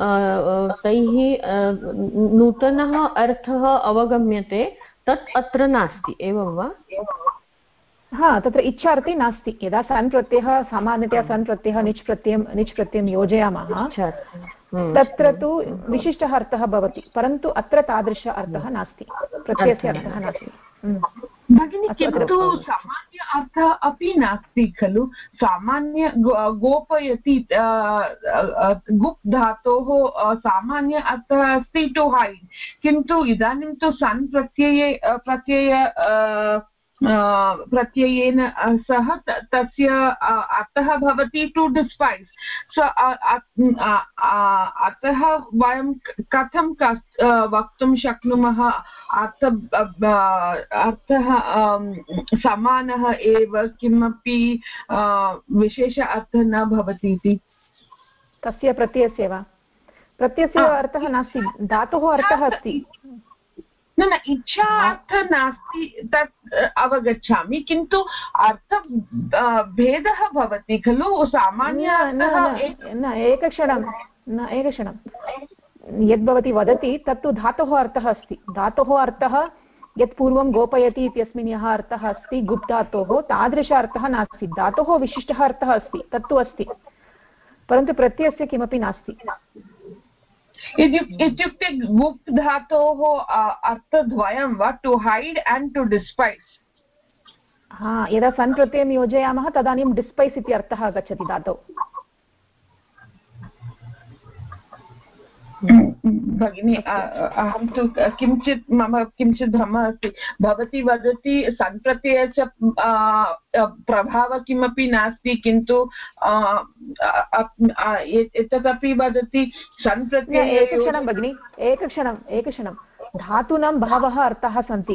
Speaker 8: नूतनः अर्थः अवगम्यते, तत् अत्र नास्ति, एवं वा?
Speaker 1: हा, तत्र इच्छार्थे नास्ति। यदा सन् प्रत्ययः सामान्यतया सन् प्रत्ययः निच् प्रत्ययं योजयामः तत्र तु विशिष्टः अर्थः भवति, परन्तु अत्र तादृश अर्थः नास्ति, प्रत्ययस्य अर्थः नास्ति।
Speaker 6: भगिनि, किन्तु सामान्य अर्थः अपि नास्ति खलु। सामान्य गोपयति गुप् धातोः सामान्य अर्थः अस्ति टु हैड्, किन्तु इदानीं तु सन् प्रत्ययेन सह तस्य अर्थः भवति टु डिस्पैस्। सो अतः वयं कथं वक्तुं शक्नुमः अर्थः समानः एव, किमपि विशेष अर्थः न भवति इति?
Speaker 1: कस्य प्रत्ययस्य वा? प्रत्ययस्य अर्थः नास्ति, धातोः अर्थः अस्ति।
Speaker 6: न, इच्छा अर्थः नास्ति, तत् अवगच्छामि, किन्तु अर्थ भेदः भवति खलु। सामान्य
Speaker 1: एकक्षणं यद् भवती वदति तत्तु धातोः अर्थः अस्ति। धातोः अर्थः यत् पूर्वं गोपयति इत्यस्मिन् यः अर्थः अस्ति गुप् धातोः, तादृश अर्थः नास्ति। धातोः विशिष्टः अर्थः अस्ति, तत्तु अस्ति, परन्तु प्रत्ययस्य किमपि नास्ति।
Speaker 6: इत्युक्ते गुप् धातोः अर्थद्वयं वा, to hide and to despise?
Speaker 1: हा, यदा सन् प्रत्ययं योजयामः तदानीं डिस्पैस् इति अर्थः आगच्छति धातौ।
Speaker 6: भगिनी, अहं तु मम किञ्चित् भ्रमः अस्ति। भवती वदति सन् प्रत्ययस्य प्रभावः किमपि नास्ति, किन्तु एतदपि वदति सन् प्रत्यये।
Speaker 1: एकक्षणं भगिनि, एकक्षणं धातूनां बहवः अर्थाः सन्ति।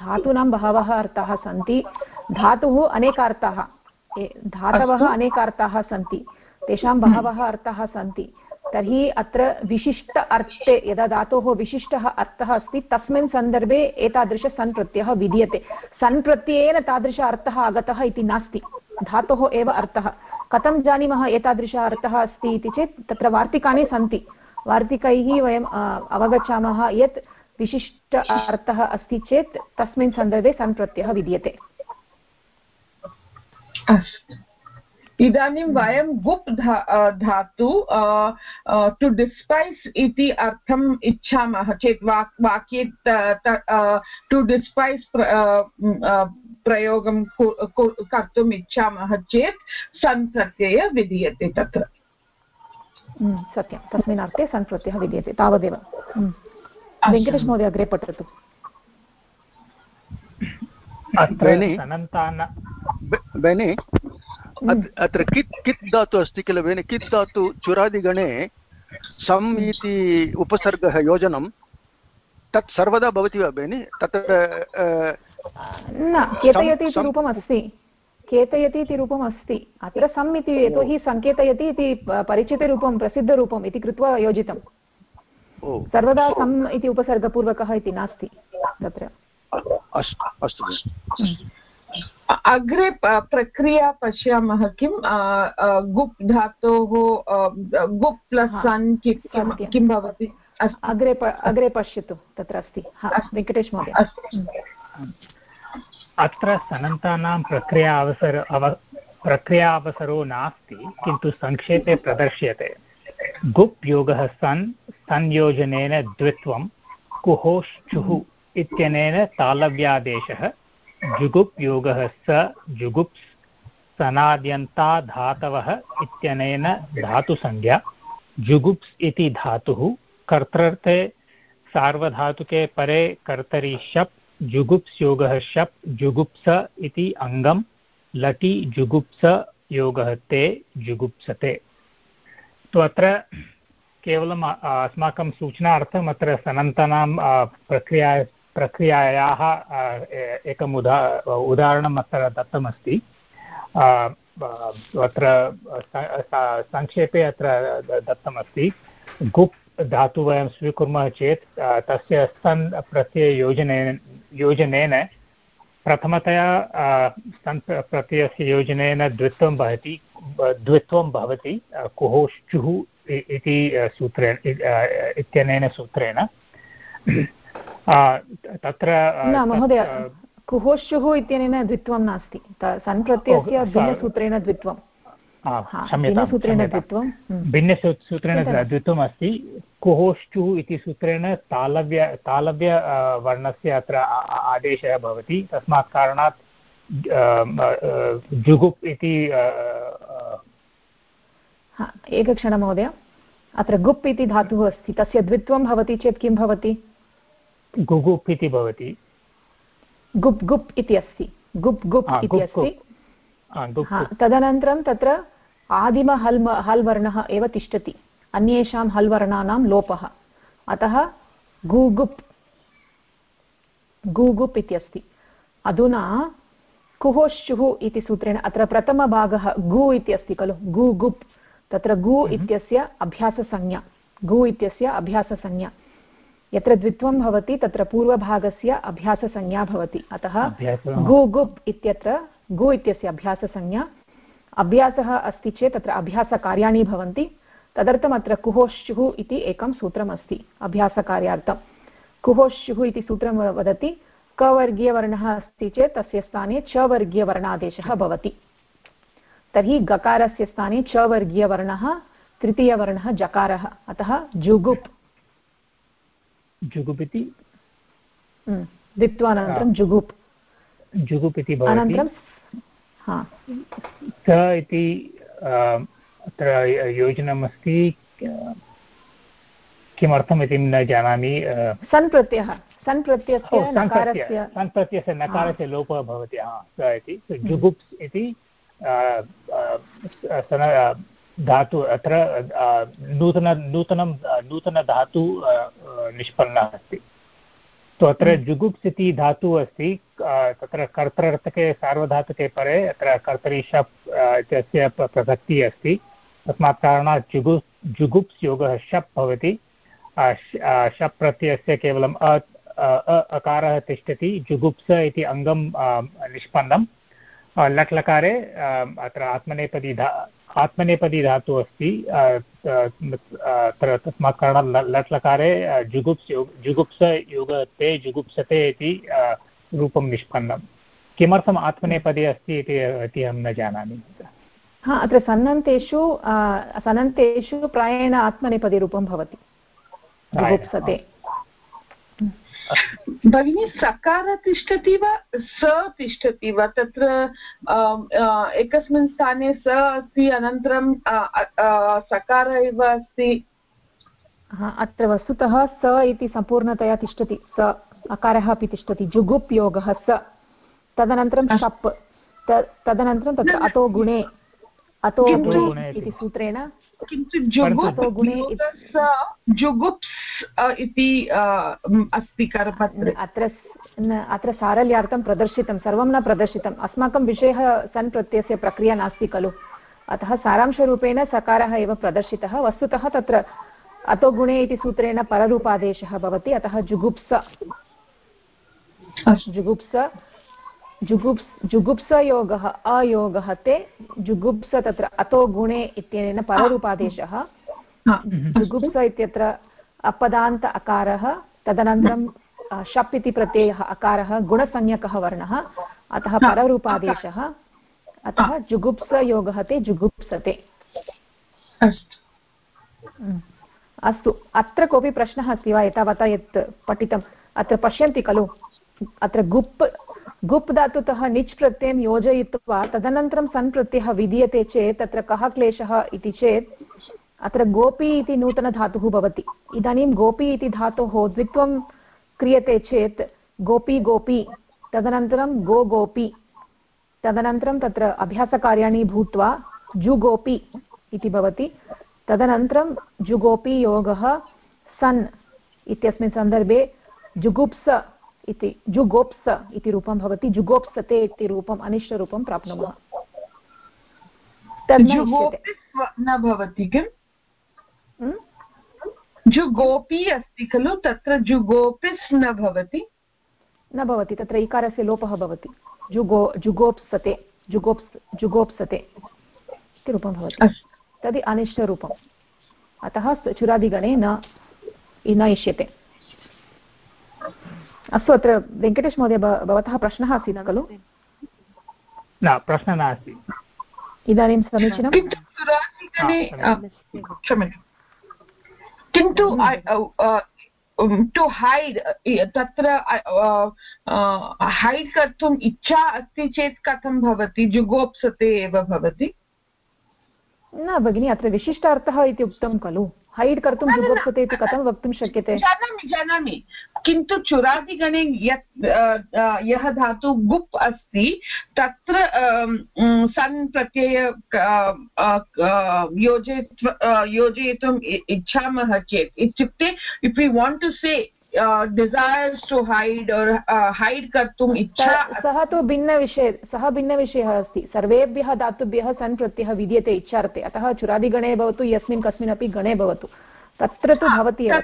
Speaker 1: धातुः अनेकार्थाः, धातवः अनेकार्थाः सन्ति, तेषां बहवः अर्थाः सन्ति। तर्हि अत्र विशिष्ट अर्थे यदा धातोः विशिष्टः अर्थः अस्ति तस्मिन् सन्दर्भे एतादृश सन् प्रत्ययः विधीयते। सन् प्रत्ययेन तादृश अर्थः आगतः इति नास्ति, धातोः एव अर्थः। कथं जानीमः एतादृशः अर्थः अस्ति इति चेत् तत्र वार्तिकानि सन्ति। वार्तिकैः वयम् अवगच्छामः यत् विशिष्ट अर्थः अस्ति चेत् तस्मिन् सन्दर्भे सन् प्रत्ययः विद्यते।
Speaker 6: इदानीं वयं गुप् धातु टु डिस्पैस् इति अर्थम् इच्छामः चेत् वाक्ये टु डिस्पैस् प्रयोगं कर्तुम् इच्छामः चेत् सन् प्रत्ययः विधीयते तत्र।
Speaker 1: सत्यं, तस्मिन् अर्थे सन् प्रत्ययः विद्यते, तावदेव। वेङ्कटेश महोदय अग्रे पठतु।
Speaker 4: बेनि अत्र कित् धातु अस्ति किल बेनि, कित् धातु चुरादिगणे सम् इति उपसर्गः योजनं तत् सर्वदा भवति वा बेनि? तत्र
Speaker 1: न, केतयति इति रूपम् अस्ति, केतयति इति रूपम् अस्ति अत्र सम् इति, यतोहि सङ्केतयति इति परिचितरूपं प्रसिद्धरूपम् इति कृत्वा योजितं। सर्वदा सम् इति उपसर्गपूर्वकः इति नास्ति तत्र।
Speaker 4: अस्तु।
Speaker 6: अग्रे प्रक्रिया पश्यामः किं गुप् धातोः गुप् प्लस् सन् किं भवति
Speaker 1: अग्रे पश्यतु, तत्र अस्ति। वेङ्कटेश महोदय।
Speaker 9: अत्र सनन्तानां प्रक्रियावसरो नास्ति, किन्तु संक्षेपे प्रदर्श्यते। गुप् योगः सन्, संयोजनेन द्वित्वं, कुहोश्चुः इत्यनेन तालव्यादेशः, जुगुप् योगः स, जुगुप्स्, सनाद्यन्ता धातवः इत्यनेन धातुसंज्ञा, जुगुप्स् इति धातुः, कर्तृर्थे सार्वधातुके परे कर्तरि शप्, जुगुप्स् योगः शप्, जुगुप्स इति अङ्गं, लटि जुगुप्स योगः ते, जुगुप्सते। तो अत्र केवलम् अस्माकं सूचनार्थम् अत्र सनन्तानां प्रक्रियायाः एकम् उदाहरणम् अत्र दत्तमस्ति। अत्र संक्षेपे अत्र दत्तमस्ति। गुप् धातु वयं स्वीकुर्मः चेत् तस्य सन् प्रत्यययोजनेन प्रथमतया सन् प्रत्ययस्य योजनेन द्वित्वं भवति कुहोश्चुः इति सूत्रेण इत्यनेन सूत्रेण। तत्र
Speaker 1: न महोदय, कुहोश्चुः इत्यनेन द्वित्वं नास्ति, सन् प्रत्ययस्य भिन्नसूत्रेण द्वित्वं,
Speaker 9: भिन्नसूत्रेण द्वित्वम् अस्ति। कुहोश्चुः इति सूत्रेण तालव्य वर्णस्य अत्र आदेशः भवति, तस्मात् कारणात् जुगुप् इति।
Speaker 1: एकक्षणं महोदय, अत्र गुप् इति धातुः अस्ति, तस्य द्वित्वं भवति चेत् किं भवति?
Speaker 9: गुगुप् इति भवति।
Speaker 1: गुप् गुप् इति अस्ति, गुप् गुप् इति अस्ति। तदनन्तरं तत्र आदिम हल् वर्णः एव तिष्ठति, अन्येषां हल् वर्णानां लोपः, अतः गुगुप् गुगुप् इति अस्ति। अधुना कुहोश्चुः इति सूत्रेण अत्र प्रथमभागः गु इति अस्ति खलु, गुगुप्, तत्र गु इत्यस्य अभ्याससंज्ञा, गु इत्यस्य अभ्याससंज्ञा, यत्र द्वित्वं भवति तत्र पूर्वभागस्य अभ्याससंज्ञा भवति, अतः गुगुप् इत्यत्र गु इत्यस्य अभ्याससंज्ञा। अभ्यासः अस्ति चेत् तत्र अभ्यासकार्याणि भवन्ति, तदर्थम् अत्र कुहोश्चुः इति एकं सूत्रम् अस्ति अभ्यासकार्यार्थं। कुहोश्चुः इति सूत्रं वदति कवर्गीयवर्णः अस्ति चेत् तस्य स्थाने चवर्गीयवर्णादेशः भवति। तर्हि गकारस्य स्थाने चवर्गीयवर्णः, तृतीयवर्णः जकारः, अतः जुगुप्
Speaker 9: इति
Speaker 1: द्वित्वानन्तरं जुगुप्
Speaker 9: इति भवति।
Speaker 1: अनन्तरं
Speaker 9: स इति अत्र योजनमस्ति, किमर्थम् इति न जानामि।
Speaker 1: सन् प्रत्ययस्य
Speaker 9: नकारस्य लोपः भवति, स इति। जुगुप्स् इति धातु, अत्र नूतन धातु निष्पन्नः अस्ति। तो अत्र जुगुप्स् इति धातुः अस्ति, तत्र कर्तृर्थके सार्वधातुके परे अत्र कर्तरि शप् इत्यस्य प्रसक्तिः अस्ति, तस्मात् कारणात् जुगुप्स् योगः शप् भवति। शप् प्रत्ययस्य केवलम् अकारः तिष्ठति, जुगुप्स इति अङ्गं निष्पन्नं। लट् लकारे अत्र आत्मनेपदी धातुः अस्ति तस्मात् कारणात् लट् लकारे जुगुप्सयुगते जुगुप्सते इति रूपं निष्पन्नं। किमर्थम् आत्मनेपदी अस्ति इति अहं न जानामि।
Speaker 1: अत्र सनन्तेषु प्रायेण आत्मनेपदीरूपं भवति जुगुप्सते।
Speaker 6: भगिनी सकार तिष्ठति वा स तिष्ठति वा? तत्र एकस्मिन् स्थाने स अस्ति अनन्तरं सकार एव अस्ति।
Speaker 1: अत्र वस्तुतः स इति सम्पूर्णतया तिष्ठति, स अकारः अपि तिष्ठति, जुगुप् योगः स, तदनन्तरं शप्, तदनन्तरं तत्र अतो गुणे इति सूत्रेण
Speaker 6: किन्तु जुगुप्स् इति अस्ति करपत्रे।
Speaker 1: अत्र सारल्यार्थं प्रदर्शितं, सर्वं न प्रदर्शितम्। अस्माकं विषयः सन् प्रत्ययस्य प्रक्रिया नास्ति खलु, अतः सारांशरूपेण सकारः एव प्रदर्शितः। वस्तुतः तत्र अतो गुणे इति सूत्रेण पररूपादेशः भवति, अतः जुगुप्सयोगः अयोगः ते जुगुप्स, तत्र अतो गुणे इत्यनेन पररूपादेशः। जुगुप्स इत्यत्र अपदान्त अकारः, तदनन्तरं शप् इति प्रत्ययः अकारः, गुणसंज्ञकः वर्णः, अतः पररूपादेशः, अतः जुगुप्सयोगः ते जुगुप्सते। अस्तु, अत्र कोऽपि प्रश्नः अस्ति वा एतावता यत् पठितम्? अत्र पश्यन्ति खलु, अत्र गुप् धातुतः निच् प्रत्ययं योजयित्वा तदनन्तरं सन् प्रत्ययः विधीयते चेत् तत्र कः क्लेशः इति चेत् अत्र गोपी इति नूतनधातुः भवति। इदानीं गोपी इति धातोः द्वित्वं क्रियते चेत् गोपी गोपी, तदनन्तरं गोपी, तदनन्तरं तत्र अभ्यासकार्याणि भूत्वा जुगोपी इति भवति, तदनन्तरं जुगोपी योगः सन् इत्यस्मिन् सन्दर्भे जुगुप्स इति जुगोप्स इति रूपं भवति, जुगोप्सते इति रूपम् अनिष्टरूपं प्राप्नुमः।
Speaker 6: न भवति किम्? जुगोपी अस्ति खलु, तत्र जुगोपिस् न भवति।
Speaker 1: न भवति, तत्र इकारस्य लोपः भवति, जुगोप्सते जुगोप्सते इति रूपं भवति, तद् अनिष्टरूपम्, अतः चुरादिगणे न इष्यते। अस्तु, अत्र वेङ्कटेश महोदय भवतः प्रश्नः अस्ति न खलु?
Speaker 9: न, प्रश्नः नास्ति।
Speaker 1: इदानीं समीचीनं।
Speaker 6: किन्तु टु हैड्, तत्र हैड् कर्तुम् इच्छा अस्ति चेत् कथं भवति? जुगोप्सते एव भवति?
Speaker 1: न भगिनि, अत्र विशिष्टार्थः इति उक्तं खलु, हैड् कर्तुं जुगोप्सते इति कथं वक्तुं शक्यते?
Speaker 6: जानामि, किन्तु चुरादिगणे यः धातु गुप् अस्ति तत्र सन् प्रत्यय योजयितुम् इच्छामः चेत्, इत्युक्ते if you want to say desires to hide or hide कर्तुम् इच्छा,
Speaker 1: सः तु भिन्नविषयः अस्ति। सर्वेभ्यः धातुभ्यः सन् प्रत्ययः विद्यते इच्छार्थे, अतः चुरादिगणे भवतु यस्मिन् कस्मिन्नपि गणे भवतु, तत्र तु भवति एव।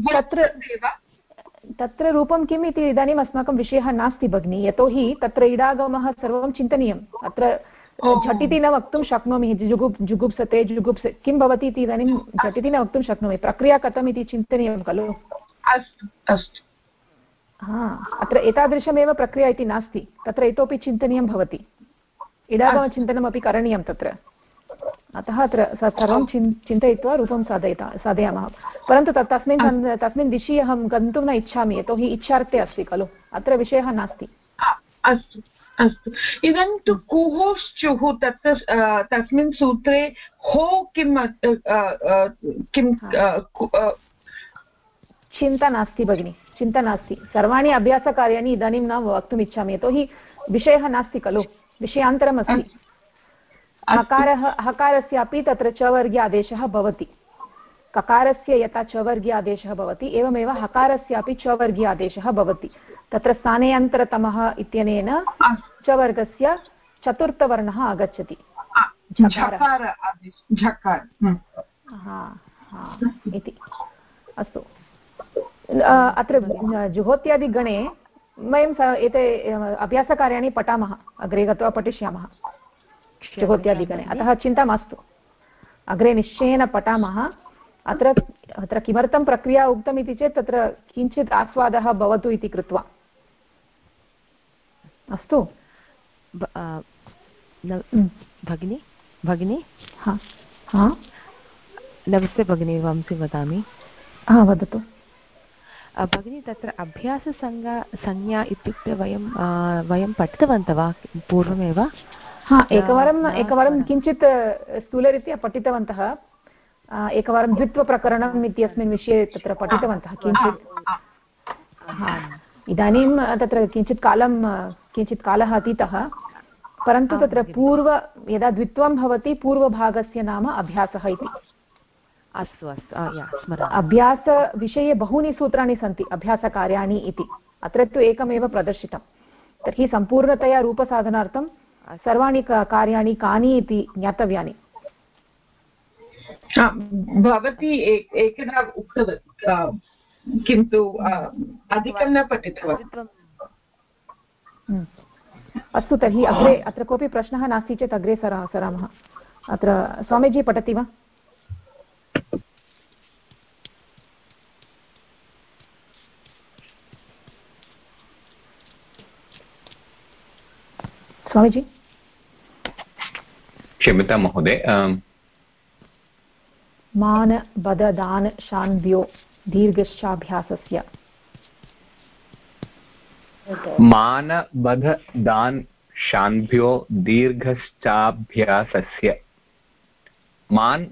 Speaker 1: तत्र रूपं किम् इति इदानीम् अस्माकं विषयः नास्ति भगिनि, यतोहि तत्र इडागमः सर्वं चिन्तनीयम्। अत्र झटिति न वक्तुं शक्नोमि, जुगुप्सते जुगुप्से किं भवति इति इदानीं झटिति न वक्तुं शक्नोमि, प्रक्रिया कथम् इति चिन्तनीयं खलु।
Speaker 6: अस्तु,
Speaker 1: अत्र एतादृशमेव प्रक्रिया इति नास्ति, तत्र इतोपि चिन्तनीयं भवति, इडागमचिन्तनमपि करणीयं तत्र, अतः अत्र सर्वं चिन्तयित्वा रूपं साधयामः। परन्तु तस्मिन् दिशि अहं गन्तुं न इच्छामि, यतोहि इच्छार्थे अस्ति खलु, अत्र विषयः नास्ति।
Speaker 6: अस्तु, इदानीं तु कुहोश्चुः, तत्र तस्मिन् सूत्रे हो किं
Speaker 1: चिन्ता नास्ति भगिनि, चिन्ता नास्ति, सर्वाणि अभ्यासकार्याणि इदानीं न वक्तुम् इच्छामि, यतोहि विषयः नास्ति खलु, विषयान्तरम् अस्ति। हकारस्यापि तत्र चवर्गीय आदेशः भवति, ककारस्य यथा चवर्गीय आदेशः भवति एवमेव हकारस्यापि चवर्गीय आदेशः भवति। तत्र स्थानेऽन्तरतमः इत्यनेन चवर्गस्य चतुर्थवर्णः आगच्छति, इति। अस्तु, अत्र जुहोत्यादिगणे वयं एते अभ्यासकार्याणि पठामः, अग्रे गत्वा पठिष्यामः जुहोत्यादिगणे, अतः चिन्ता मास्तु। अग्रे निश्चयेन पठामः। अत्र किमर्थं प्रक्रिया उक्तम् इति चेत् तत्र किञ्चित् आस्वादः भवतु इति कृत्वा। अस्तु
Speaker 10: भगिनी नमस्ते भगिनी, वंशी वदामि।
Speaker 1: वदतु
Speaker 10: भगिनी, तत्र अभ्याससंज्ञा इत्युक्ते वयं पठितवन्तः वा पूर्वमेव?
Speaker 1: एकवारं किञ्चित् स्थूलरीत्या पठितवन्तः। एकवारं द्वित्वप्रकरणम् इत्यस्मिन् विषये तत्र पठितवन्तः किञ्चित्। इदानीं तत्र किञ्चित् कालः अतीतः, परन्तु तत्र यदा द्वित्वं भवति पूर्वभागस्य नाम अभ्यासः इति।
Speaker 10: अस्तु अस्तु,
Speaker 1: अभ्यासविषये बहूनि सूत्राणि सन्ति, अभ्यासकार्याणि इति। अत्र तु एकमेव प्रदर्शितं। तर्हि सम्पूर्णतया रूपसाधनार्थं सर्वाणि कार्याणि कानि इति ज्ञातव्यानि।
Speaker 6: भवती एकदा उक्तवती, किन्तु अधिकं न पठितवती।
Speaker 1: अस्तु, तर्हि अत्र कोऽपि प्रश्नः नास्ति चेत् अग्रे सरामः। अत्र स्वामीजी पठति वा? स्वामीजी
Speaker 11: क्षम्यतां महोदय।
Speaker 1: मान बद दान शान्भ्यो दीर्घश्चाभ्यासस्य।
Speaker 11: मान बध दान शान्भ्यो दीर्घश्चाभ्यासस्य। मान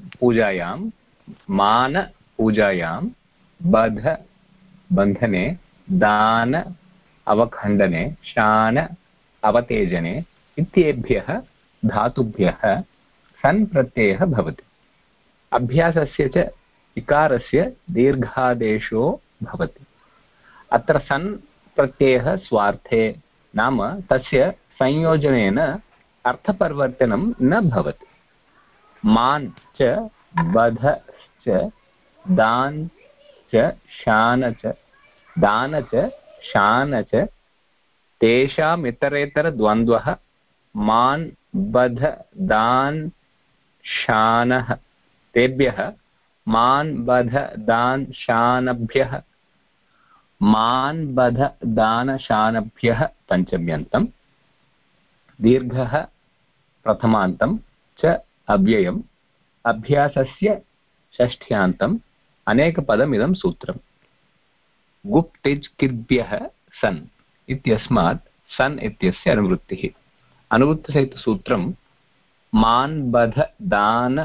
Speaker 11: पूजायां बध बन्धने, दान अवखण्डने, शान अवतेजने इत्येभ्यः धातुभ्यः सन् प्रत्ययः भवति। अभ्यासस्य च इकारस्य दीर्घादेशो भवति। अत्र सन् प्रत्ययः स्वार्थे, नाम तस्य संयोजनेन अर्थपरिवर्तनं न भवति। मान च बध च दान च शान च दान च शान च तेषाम् इतरेतरद्वन्द्वः मान बध दान शानः। तेभ्यः मान बध दान शानभ्यः, मान बध दान शानभ्यः पञ्चम्यन्तं, दीर्घः प्रथमान्तं च अव्ययम्, अभ्यासस्य षष्ठ्यान्तम्, अनेकपदमिदं सूत्रम्। गुप् टिज् किद्भ्यः सन् इत्यस्मात् सन् इत्यस्य अनुवृत्तिः। अनुवृत्तसहितसूत्रं मान बध दान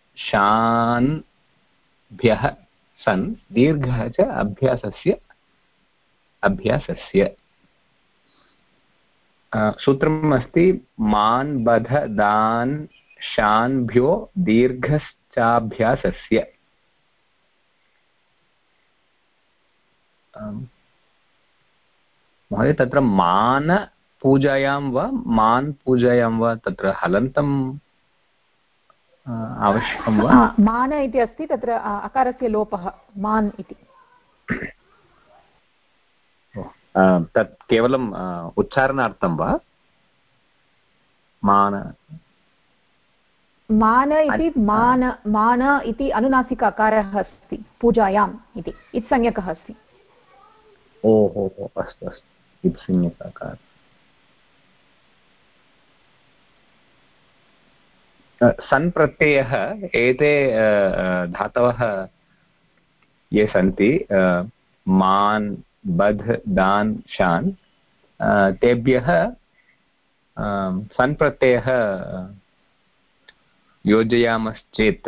Speaker 11: शान्भ्यः सन्, दीर्घः च अभ्यासस्य। सूत्रम् अस्ति मान बध दान शान्भ्यो दीर्घश्चाभ्यासस्य। महोदय, तत्र मान पूजायां वा तत्र हलन्तम् आवश्यकं वा?
Speaker 1: मान इति अस्ति, तत्र अकारस्य लोपः मान् इति।
Speaker 11: तत् केवलम् उच्चारणार्थं वा?
Speaker 1: मान इति अनुनासिक अकारः अस्ति पूजायाम् इति, इत्संज्ञकः अस्ति।
Speaker 11: ओहो, अस्तु अस्तु, इत्संज्ञक अकारः। सन् प्रत्ययः, एते धातवः ये सन्ति मान बध दान शान्, तेभ्यः सन् प्रत्ययः योजयामश्चेत्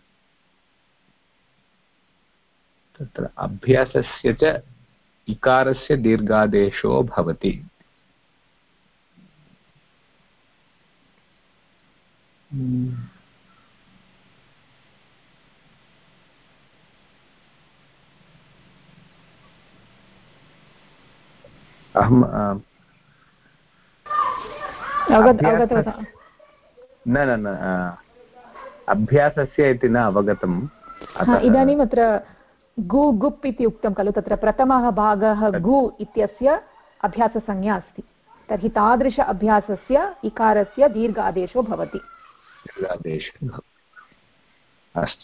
Speaker 11: तत्र अभ्यासस्य च इकारस्य दीर्घादेशो भवति। अहं न अभ्यासस्य इति न अवगतम्।
Speaker 1: इदानीम् अत्र गु गुप् इति उक्तं खलु, तत्र प्रथमः भागः गु इत्यस्य अभ्याससंज्ञा अस्ति। तर्हि तादृश अभ्यासस्य इकारस्य दीर्घ आदेशो भवति।
Speaker 11: अस्तु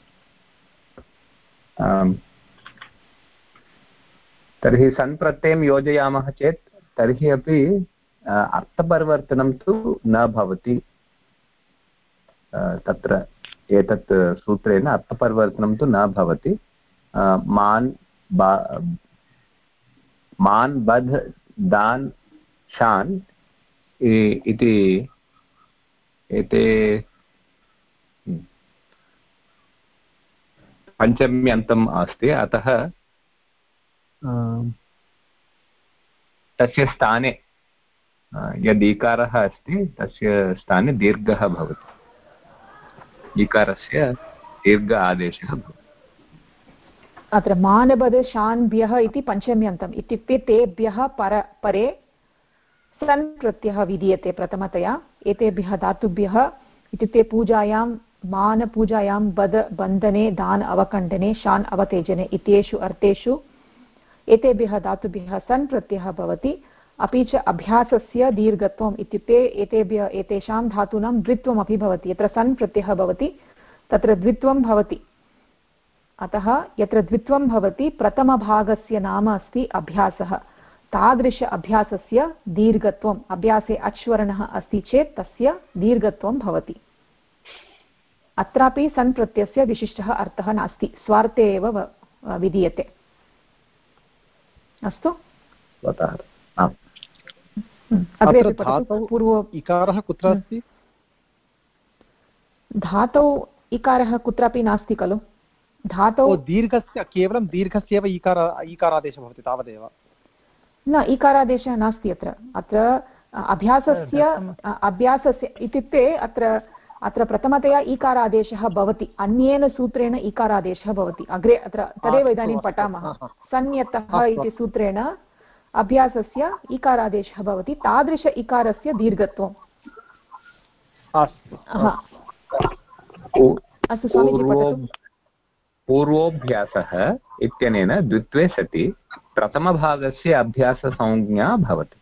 Speaker 11: तर्हि सन् प्रत्ययं योजयामः चेत् तर्हि अपि अर्थपरिवर्तनं तु न भवति तत्र एतत् सूत्रेण अर्थपरिवर्तनं तु न भवति मान् बध् दान् शान् इति एते पञ्चम्यन्तम् अस्ति अतः तस्य स्थाने यद् ईकारः अस्ति तस्य स्थाने दीर्घः भवति ईकारस्य दीर्घ आदेशः भवति
Speaker 1: अत्र मानबद शान्भ्यः इति पञ्चम्यन्तम् इत्युक्ते तेभ्यः परे सन् प्रत्ययः विधीयते प्रथमतया एतेभ्यः धातुभ्यः इत्युक्ते पूजायां मानपूजायां बद बन्धने दान अवकण्डने शान् अवतेजने इत्येषु अर्थेषु एतेभ्यः धातुभ्यः सन् प्रत्ययः भवति अपि च अभ्यासस्य दीर्घत्वम् इत्युक्ते एतेषां धातूनां द्वित्वमपि भवति यत्र सन् प्रत्ययः भवति तत्र द्वित्वं भवति अतः यत्र द्वित्वं भवति प्रथमभागस्य नाम अस्ति अभ्यासः तादृश अभ्यासस्य दीर्घत्वम् अभ्यासे अच्वर्णः अस्ति चेत् तस्य दीर्घत्वं भवति अत्रापि सन् प्रत्ययस्य विशिष्टः अर्थः नास्ति स्वार्थे एव विधीयते अस्तु
Speaker 5: इकारः कुत्र अस्ति
Speaker 1: धातौ इकारः कुत्रापि नास्ति खलु धातौ
Speaker 5: दीर्घस्य केवलं दीर्घस्यैव ईकारादेशः भवति तावदेव
Speaker 1: न ईकारादेशः नास्ति अत्र अभ्यासस्य इत्युक्ते अत्र प्रथमतया ईकारादेशः भवति अन्येन सूत्रेण ईकारादेशः भवति अग्रे अत्र तदेव इदानीं पठामः संयतः इति सूत्रेण अभ्यासस्य ईकारादेशः भवति तादृश इकारस्य दीर्घत्वम् अस्तु स्वामीजी पठतु
Speaker 11: पूर्वोऽभ्यासः इत्यनेन द्वित्वे सति प्रथमभागस्य अभ्याससंज्ञा भवति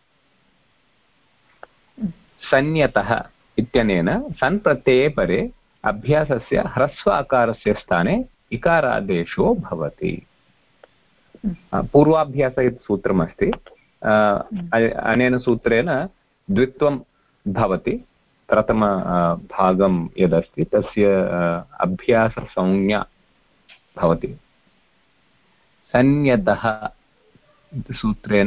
Speaker 11: संयतः इत्यनेन सन् प्रत्यये परे अभ्यासस्य ह्रस्व आकारस्य स्थाने इकारादेशो भवति पूर्वाभ्यास इति सूत्रमस्ति अनेन सूत्रेण द्वित्वं भवति प्रथम भागं यदस्ति तस्य अभ्याससंज्ञा भवति संयतः सूत्रेण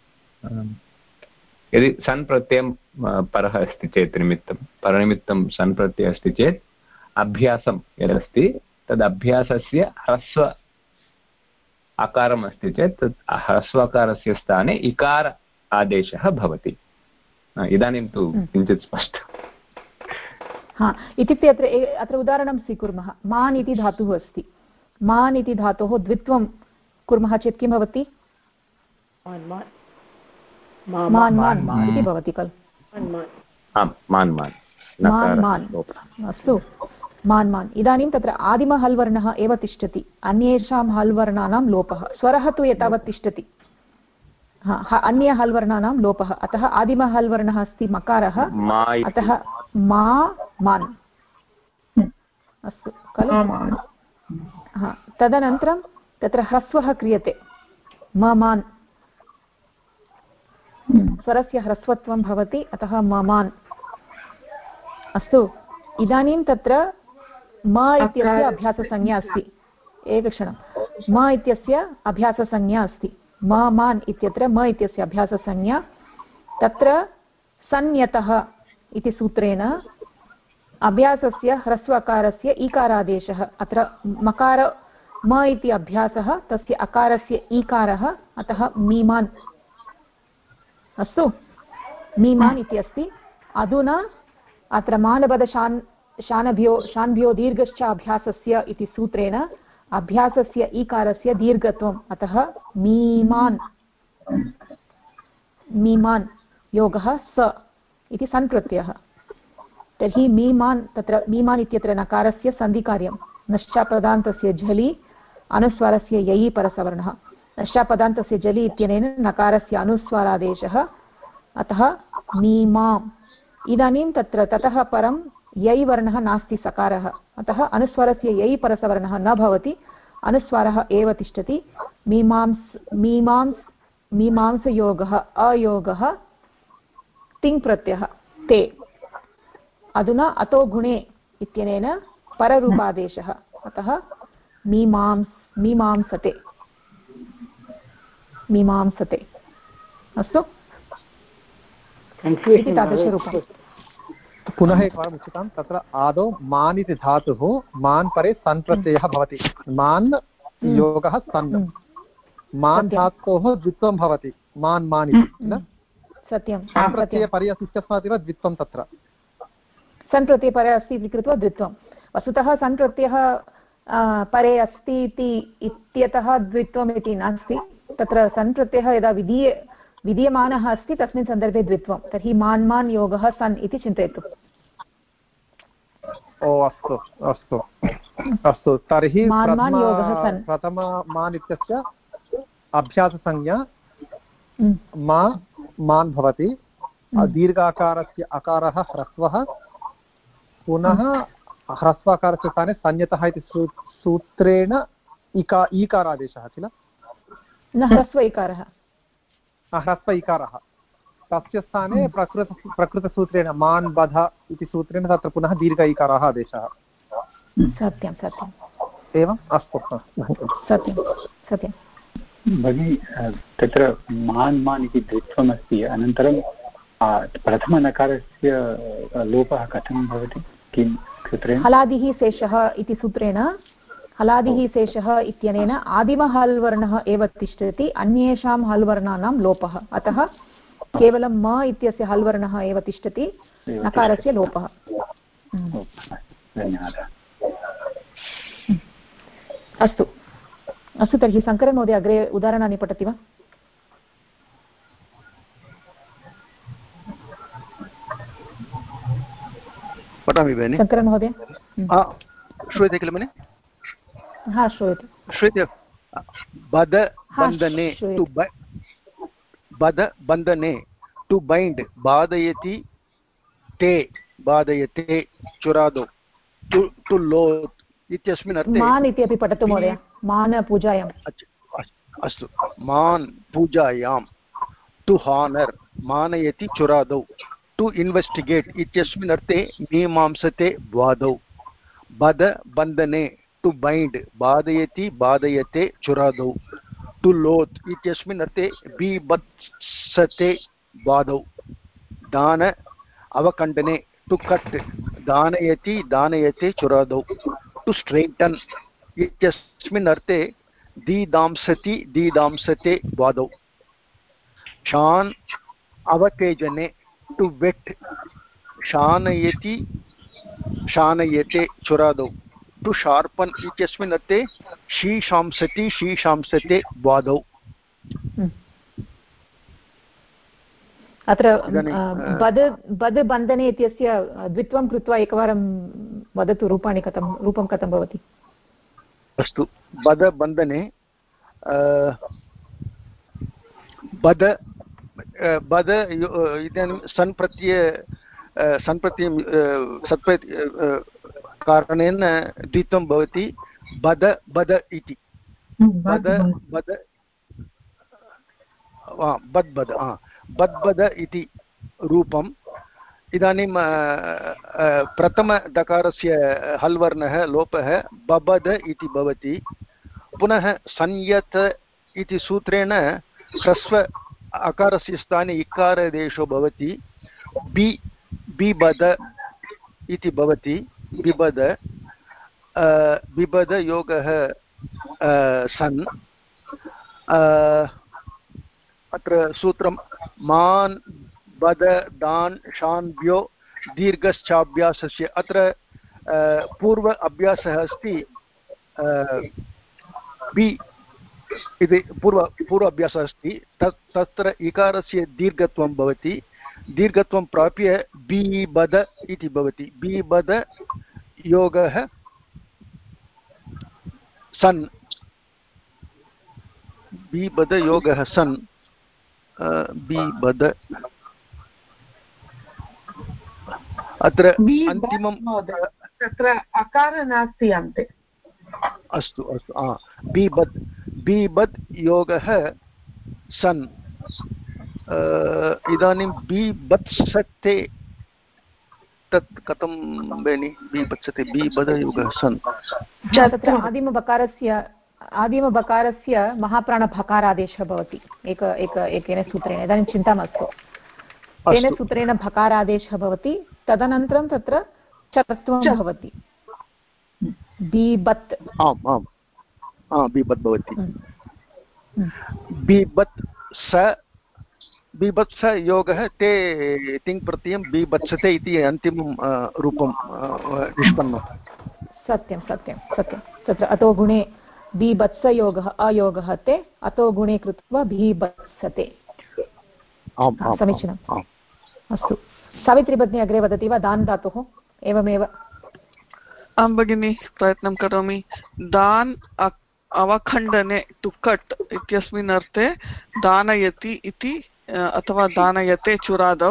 Speaker 11: यदि सन् प्रत्ययं परः अस्ति चेत् परनिमित्तं सन् प्रत्ययः अस्ति चेत् अभ्यासं यदस्ति तद् अभ्यासस्य ह्रस्व आकारम् अस्ति चेत् तत् ह्रस्वाकारस्य स्थाने इकार आदेशः भवति इदानीं तु किञ्चित् स्पष्टम्
Speaker 1: इत्युक्ते अत्र उदाहरणं स्वीकुर्मः मान् इति धातुः अस्ति मान् इति धातोः द्वित्वं कुर्मः चेत् किं भवति मान् मान् इति भवति खलु अस्तु मान् मान् इदानीं तत्र आदिमः हल् वर्णः एव तिष्ठति अन्येषां हल् वर्णानां लोपः स्वरः तु एतावत् तिष्ठति अन्य हल् वर्णानां लोपः अतः आदिमः हल् वर्णः अस्ति मकारः अतः मा मान् अस्तु खलु तदनन्तरं तत्र ह्रस्वः क्रियते मान् स्वरस्य ह्रस्वत्वं भवति अतः ममान् अस्तु इदानीं तत्र म इत्यस्य अभ्याससंज्ञा अस्ति एकक्षणं म इत्यस्य अभ्याससंज्ञा अस्ति मान् इत्यत्र म इत्यस्य अभ्याससंज्ञा तत्र संयतः इति सूत्रेण अभ्यासस्य ह्रस्वकारस्य ईकारादेशः अत्र मकार म इति अभ्यासः तस्य अकारस्य ईकारः अतः मीमान् अस्तु मीमान् इति अस्ति अधुना अत्र शानभ्यो दीर्घश्च अभ्यासस्य इति सूत्रेण अभ्यासस्य ईकारस्य दीर्घत्वम् अतः मीमान् योगः स इति सन् प्रत्ययः तर्हि मीमान् तत्र मीमान् इत्यत्र नकारस्य सन्धिकार्यं नश्चापदान्तस्य झलि अनुस्वारस्य ययि परसवर्णः नश्चापदान्तस्य जलि इत्यनेन नकारस्य अनुस्वारादेशः अतः मीमाम् इदानीं तत्र ततः परं यै वर्णः नास्ति सकारः, अतः अनुस्वारस्य यै परसवर्णः न भवति, अनुस्वारः एव तिष्ठति। मीमांसयोगः अयोगः तिङ् प्रत्ययः ते। अधुना अतो गुणे इत्यनेन पररूपादेशः, अतः मीमांसते अस्तु। इति तादृशरूपम्।
Speaker 5: पुनः एकवारम् उच्यतां, तत्र आदौ मान् इति धातुः मान् परे सन् प्रत्ययः भवति, मान् योगः सन्, मान् धातोः द्वित्वं भवति, मान् मान् इति न
Speaker 1: सत्यं।
Speaker 5: सन् प्रत्यये परे अस्ति इत्यस्मात् एव द्वित्वं, तत्र
Speaker 1: सन् प्रत्यये परे अस्ति इति कृत्वा द्वित्वं। वस्तुतः सन् प्रत्ययः परे अस्ति इत्यतः द्वित्वम् इति नास्ति, तत्र सन् प्रत्ययः यदा विधीयमानः अस्ति तस्मिन् सन्दर्भे द्वित्वं, तर्हि मान् मान् योगः सन् इति चिन्तयतु।
Speaker 5: ओ अस्तु अस्तु अस्तु, तर्हि प्रथम मान् इत्यस्य अभ्याससंज्ञा मान् भवति, दीर्घाकारस्य अकारः ह्रस्वः, पुनः ह्रस्वाकारस्य स्थाने संयतः इति सूत्रेण ईकारादेशः किल,
Speaker 1: न ह्रस्व इकारः,
Speaker 5: ह्रस्व इकारः, तस्य स्थाने प्रकृतसूत्रेण मान् बध इति सूत्रेण तत्र पुनः दीर्घ इकारः आदेशः।
Speaker 1: सत्यं सत्यम्
Speaker 5: एवम् अस्तु
Speaker 1: सत्यं सत्यं
Speaker 3: भगिनी, तत्र मान् मान् इति द्वित्वमस्ति, अनन्तरं प्रथमनकारस्य लोपः कथं भवति, किं सूत्रेण?
Speaker 1: हलादिः शेषः इति सूत्रेण, हलादिः शेषः इत्यनेन आदिमः हल् वर्णः एव तिष्ठति, अन्येषां हल् वर्णानां लोपः, अतः केवलं म इत्यस्य हल् वर्णः एव तिष्ठति, नकारस्य लोपः।
Speaker 3: धन्यवादः।
Speaker 1: अस्तु अस्तु, तर्हि शङ्करन् महोदय अग्रे उदाहरणानि पठति वा?
Speaker 4: पठामि भगिनि।
Speaker 1: शङ्करन् महोदय
Speaker 4: श्रूयते किल भगिनि?
Speaker 1: हा श्रूयते।
Speaker 4: श्रूयते। बद बन्धने टु बद बन्धने टु बैण्ड्, बाधयति ते बाधयते, चुरादौ टु लोत् इत्यस्मिन् अर्थे।
Speaker 1: मान् इति अपि पठतु महोदय, मान् पूजायाम्।
Speaker 4: अस्तु, मान् पूजायां, टु हानर् मानयति चुरादौ, टु इन्वेस्टिगेट् इत्यस्मिन् अर्थे मीमांसते वादौ, बद बन्धने टु बैण्ड् बाधयति बाधयते चुरादौ, टु लोत् इत्यस्मिन् अर्थे बीभत्सते वादौ, दान अवकण्डने टु कट् दानयति दानयते चुरादौ, टु स्ट्रैटन् इत्यस्मिन् अर्थे दीदांसति दीदांसते वादौ, शान् अवतेजने टु वेट् शानयति शानयते चुरादौ, टु शार्पन् इत्यस्मिन् अर्थे शीशांसति शीशांसते वादौ।
Speaker 1: अत्र बद् बन्धने इत्यस्य द्वित्वं कृत्वा एकवारं वदतु, रूपं कथं भवति?
Speaker 4: अस्तु, बद बन्धने बद इदानीं सन् प्रत्ययं कारणेन द्वित्वं भवति, बद बद इति, बद बद बद्बद बद्बद इति रूपम्। इदानीं प्रथमदकारस्य हल् वर्णः लोपः बबद इति भवति, पुनः संयत इति सूत्रेण ह्रस्व अकारस्य स्थाने इकारादेशो भवति, बिबद इति भवति, बिबद बिबद योगः सन्। अत्र सूत्रं मान् बद दान् शान्भ्यो दीर्घश्चाभ्यासस्य, अत्र पूर्व अभ्यासः अस्ति बि इति पूर्व अभ्यासः अस्ति, तत्र इकारस्य दीर्घत्वं भवति, दीर्घत्वं प्राप्य बीबद इति भवति, बीबद योगः सन्, बीबद योगः सन्, बीबद अत्र अन्तिमं
Speaker 6: तत्र अकार नास्ति अन्ते।
Speaker 4: अस्तु अस्तु बीबद् योगः सन् इदानीं बीभत्सते तत् कथं बेनि बीभत्सते बीबद योगः सन्
Speaker 1: तत्र आदिमबकारस्य महाप्राणभकारादेशः भवति एकेन सूत्रेण। इदानीं चिन्ता मास्तु, तेन सूत्रेण भकारादेशः भवति, तदनन्तरं तत्र चत्वं भवति बीबत्।
Speaker 4: बीबत् भवति बीभत्स योगः ते तिङ् प्रत्ययं बीभत्सते इति अन्तिमं रूपं निष्पन्नं।
Speaker 1: सत्यं सत्यं सत्यं तत्र अतो गुणे बीभत्सयोगः अयोगः ते अतो गुणे कृत्वा बीभत्सते। समीचीनम्। अस्तु, सावित्री भगिनी अग्रे वदति वा? दान् धातुः एवमेव।
Speaker 12: आं भगिनि, प्रयत्नं करोमि। दान् अवखण्डने टु कट् इत्यस्मिन् अर्थे दानयति इति अथवा दानयते चुरादौ।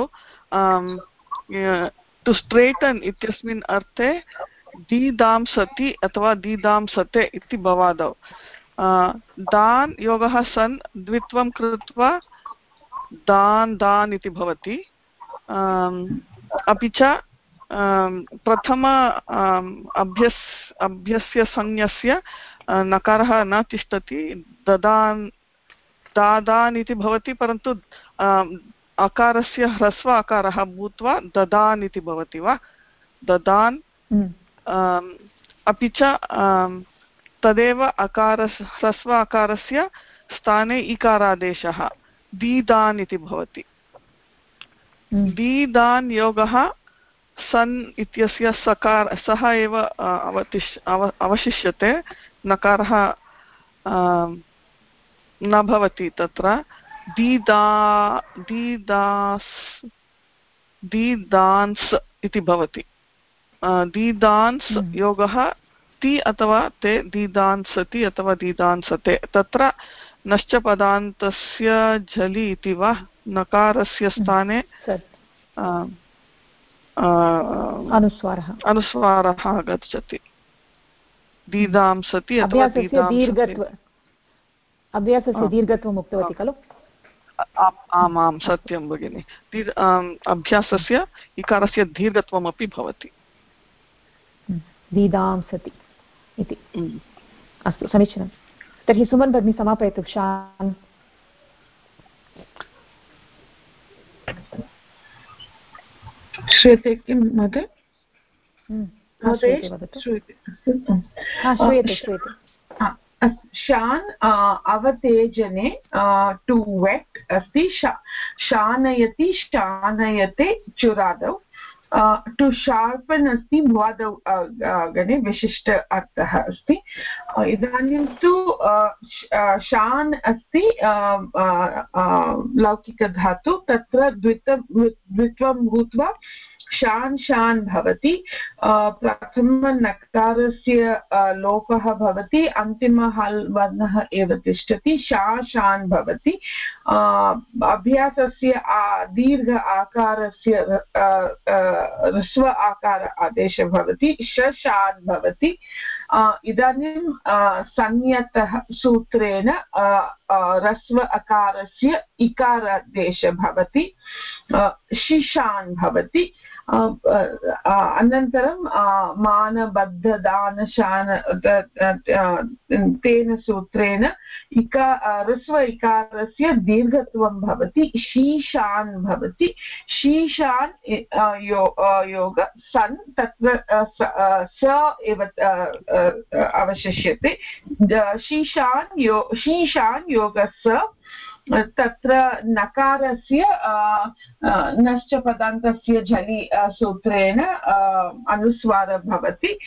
Speaker 12: टु स्ट्रेटन् इत्यस्मिन् अर्थे दीदांसति अथवा दीदांसते इति भवादौ। दान् योगः सन् द्वित्वं कृत्वा दान् इति भवति। अपि च प्रथम अभ्यस्य संज्ञस्य नकारः न तिष्ठति, दादान् इति भवति, परन्तु अकारस्य ह्रस्व आकारः भूत्वा ददान् इति भवति वा, ददान्। अपि च तदेव ह्रस्व आकारस्य स्थाने इकारादेशः दीदान् इति भवति। दीदान् योगः सन् इत्यस्य सः एव अवशिष्यते, नकारः न भवति तत्र। दीदांस् इति भवति। दीदांस् योगः ति अथवा ते दीदांसति अथवा दीदांसते। तत्र नश्च पदान्तस्य झलि इति वा, नकारस्य स्थाने अनुस्वारः आगच्छति। दीदांसति अथवा
Speaker 1: अभ्यासस्य दीर्घत्वम् उक्तवती खलु?
Speaker 12: आमां सत्यं भगिनि, अभ्यासस्य इकारस्य दीर्घत्वमपि भवति।
Speaker 1: दीदांसति इति। अस्तु, समीचीनं। तर्हि सुमन् भगिनी समापयतु। शान्
Speaker 6: श्रूयते किं महोदय? शान् अवतेजने टु वेट् अस्ति। शानयति शानयते चुरादौ। टु शार्पन् अस्ति भ्वादौ गणे विशिष्ट अर्थः अस्ति। इदानीं तु शान् अस्ति लौकिकधातु, तत्र द्वित्वं भूत्वा शान् भवति। प्रथमनकारस्य लोपः भवति, अन्तिमः वर्णः एव तिष्ठति, शान् भवति। अभ्यासस्य दीर्घ आकारस्य ह्रस्व आकार आदेशः भवति, शान् भवति। इदानीं संयतः सूत्रेण ह्रस्व अकारस्य इकारादेशः भवति, शिशान् भवति। अनन्तरं मानबद्धदानशान तेन सूत्रेण ह्रस्व इकारस्य दीर्घत्वं भवति, शीशान् भवति। शीशान् योग सन्, तत्र स एव अवशिष्यते। शीशान् योगः स, तत्र नकारस्य नश्च पदान्तस्य झलि सूत्रेण अनुस्वारः भवति,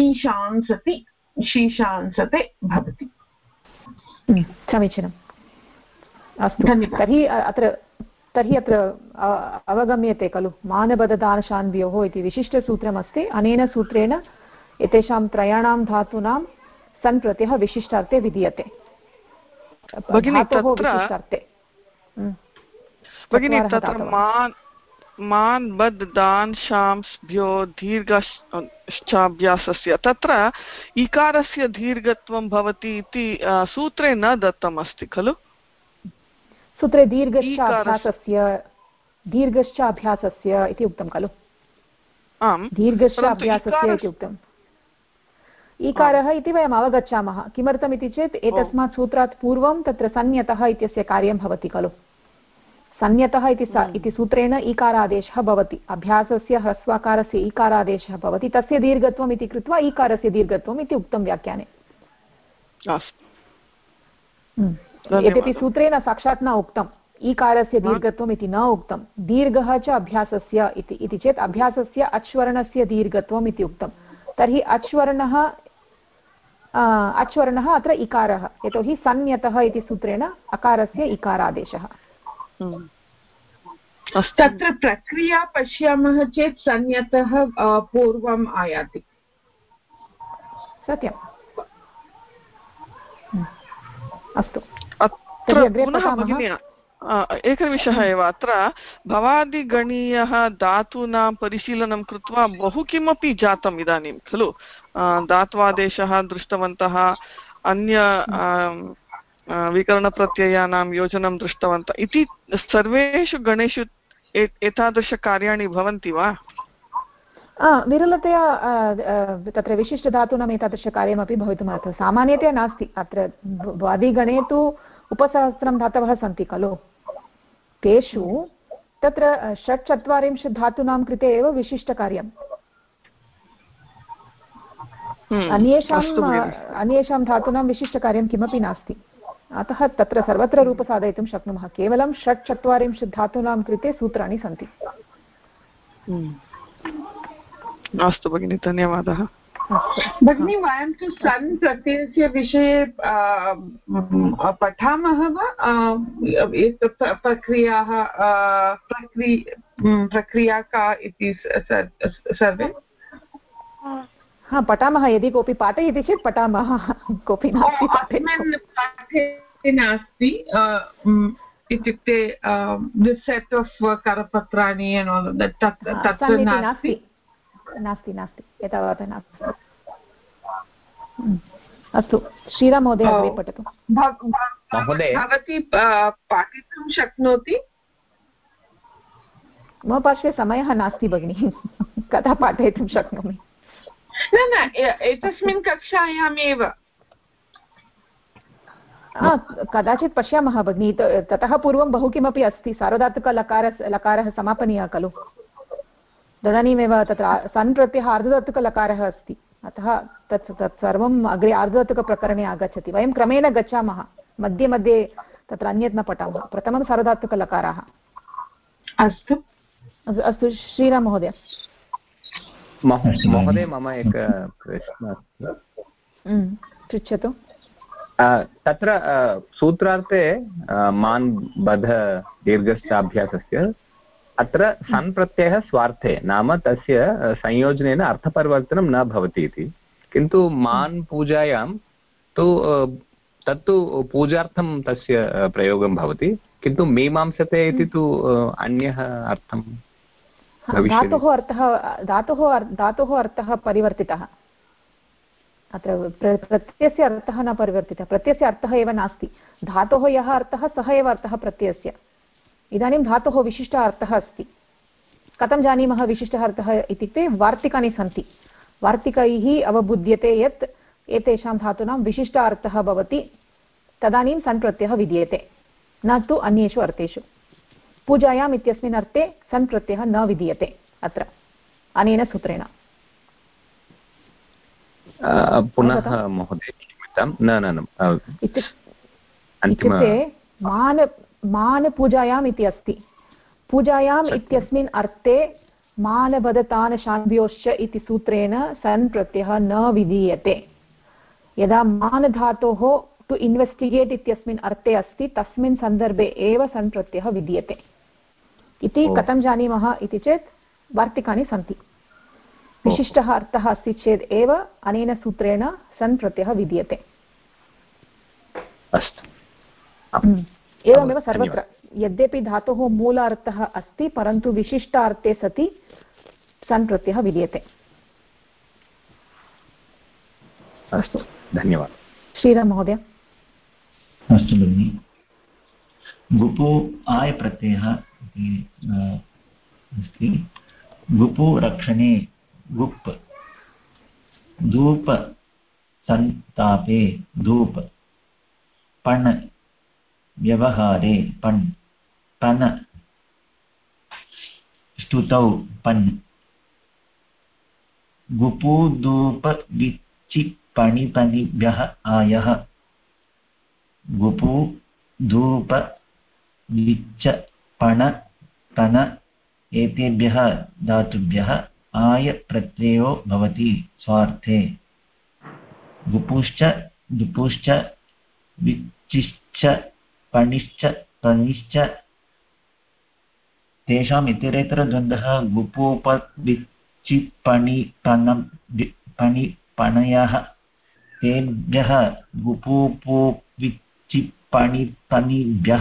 Speaker 6: शीशांसते भवति।
Speaker 1: समीचीनम्। अस्तु, तर्हि अत्र अवगम्यते खलु, मानबददानशान्व्योः इति विशिष्टसूत्रमस्ति। अनेन सूत्रेण एतेषां त्रयाणां धातूनां सन् प्रत्ययः विशिष्टार्थे विधीयते।
Speaker 12: भगिनी तत्र मान् बद् दान् शांस्भ्यो दीर्घश्चाभ्यासस्य तत्र इकारस्य दीर्घत्वं भवति इति सूत्रे न दत्तम् अस्ति खलु
Speaker 1: सूत्रे दीर्घश्च अभ्यासस्य इति उक्तं खलु
Speaker 12: आम्
Speaker 1: दीर्घश्च अभ्यासस्य इति उक्तम् ईकारः इति वयम् अवगच्छामः किमर्थमिति चेत् एतस्मात् सूत्रात् पूर्वं तत्र संज्ञतः इत्यस्य कार्यं भवति खलु संज्ञतः इति सूत्रेण ईकारादेशः भवति अभ्यासस्य ह्रस्वाकारस्य ईकारादेशः भवति तस्य दीर्घत्वम् इति कृत्वा ईकारस्य दीर्घत्वम् इति उक्तं व्याख्याने यद्यपि सूत्रेण साक्षात् न उक्तम् ईकारस्य दीर्घत्वम् इति न उक्तं दीर्घः च अभ्यासस्य इति चेत् अभ्यासस्य अच्वर्णस्य दीर्घत्वम् इति उक्तं तर्हि अच्वर्णः अत्र इकारः यतोहि संज्ञतः इति सूत्रेण अकारस्य इकारादेशः
Speaker 6: तत्र प्रक्रिया पश्यामः चेत् संज्ञतः पूर्वम् आयाति
Speaker 1: सत्यम् अस्तु
Speaker 12: एकः विषयः एव अत्र भवादिगणीयः धातूनां परिशीलनं कृत्वा बहु किमपि जातम् इदानीं खलु धात्वादेशः दृष्टवन्तः अन्य विकरणप्रत्ययानां योजनं दृष्टवन्तः इति सर्वेषु गणेषु एतादृशकार्याणि भवन्ति वा
Speaker 1: विरलतया तत्र विशिष्टधातूनाम् एतादृशकार्यमपि भवितुमर्हति सामान्यतया नास्ति अत्र वादिगणे तु उपसहस्रं धातवः सन्ति खलु तेषु तत्र 46 धातूनां कृते एव विशिष्टकार्यम् अन्येषां धातूनां विशिष्टकार्यं किमपि नास्ति अतः तत्र सर्वत्र रूपसाधयितुं शक्नुमः केवलं 46 धातूनां कृते सूत्राणि सन्ति
Speaker 12: अस्तु भगिनि धन्यवादः
Speaker 6: भगिनी वयं तु सन् प्रत्ययस्य विषये पठामः वा प्रक्रिया का इति सर्वे
Speaker 1: पठामः यदि कोऽपि पाठयति चेत् पठामः कोऽपि नास्ति
Speaker 6: नास्ति इत्युक्ते दिस् सेट् आफ् करपत्राणि
Speaker 1: नास्ति एतावत् नास्ति अस्तु श्रीराम महोदय अग्रे पठतु
Speaker 6: भवती पाठितुं शक्नोति
Speaker 1: मम पार्श्वे समयः नास्ति भगिनि कदा पाठयितुं शक्नोमि
Speaker 6: न एतस्मिन् कक्षायामेव
Speaker 1: कदाचित् पश्यामः भगिनि ततः पूर्वं बहु किमपि अस्ति सार्वधातुकलकारः समापनीयः खलु तदानीमेव तत्र सन् प्रत्ययः आर्धधातुकलकारः अस्ति अतः तत् सर्वम् अग्रे आर्धधातुकप्रकरणे आगच्छति वयं क्रमेण गच्छामः मध्ये मध्ये तत्र अन्यत् न पठामः प्रथमं सार्वधातुकलकाराः अस्तु श्रीराम महोदय
Speaker 11: महोदय मम एकः प्रश्नः
Speaker 1: पृच्छतु
Speaker 11: तत्र सूत्रार्थे मान् बध दीर्घश्चाभ्यासस्य अत्र सन् प्रत्ययः स्वार्थे नाम तस्य संयोजनेन अर्थपरिवर्तनं न भवति इति किन्तु मान् पूजायां तु तत्तु पूजार्थं तस्य प्रयोगं भवति किन्तु मीमांसते इति तु अन्यः अर्थं
Speaker 1: धातोः अर्थः परिवर्तितः अत्र प्रत्ययस्य अर्थः न परिवर्तितः प्रत्ययस्य अर्थः एव नास्ति धातोः यः अर्थः सः एव अर्थः प्रत्ययस्य इदानीं धातोः विशिष्टः अर्थः अस्ति कथं जानीमः विशिष्टः अर्थः इत्युक्ते वार्तिकानि सन्ति वार्तिकैः अवबुध्यते यत् एतेषां धातूनां विशिष्टः अर्थः भवति तदानीं सन् प्रत्ययः विधीयते न तु अन्येषु अर्थेषु पूजायाम् इत्यस्मिन् अर्थे सन् प्रत्ययः न विधीयते अत्र अनेन सूत्रेण
Speaker 11: पुनः महोदय
Speaker 1: इत्युक्ते मान् पूजायाम् इति अस्ति पूजायाम् इत्यस्मिन् अर्थे मान् बदतान् शान्भ्योश्च इति सूत्रेण सन् प्रत्ययः न विधीयते यदा मान् धातोः तु इन्वेस्टिगेट् इत्यस्मिन् अर्थे अस्ति तस्मिन् सन्दर्भे एव सन् प्रत्ययः विधीयते इति कथं जानीमः इति चेत् वार्तिकानि सन्ति विशिष्टः अर्थः अस्ति चेत् एव अनेन सूत्रेण सन् प्रत्ययः विधीयते
Speaker 11: अस्तु
Speaker 1: एवमेव सर्वत्र यद्यपि धातोः मूलार्थः अस्ति परन्तु विशिष्टार्थे सति सन् प्रत्ययः विधीयते।
Speaker 11: अस्तु, धन्यवादः।
Speaker 1: श्रीराम महोदय।
Speaker 13: अस्तु भगिनि, गुपु आय प्रत्ययः अस्ति। गुपु रक्षणे गुप्, धूप सन्तापे धूप, पण् व्यवहारे पण्, पन स्तुतौ पन्, गुपु धूप विच्चिपणिपनिभ्यः आयः, गुपु धूप विच्च पण तन एतेभ्यः धातुभ्यः आय प्रत्ययो भवति स्वार्थे। गुपुश्च दुपुश्च विच्चिश्च पणिश्च तनिश्च तेषाम् इतरेतरद्वन्द्वः गुपूपविच्चिपणिपनं पणिपणयः तेभ्यः गुपूपविच्चिपणिपनिभ्यः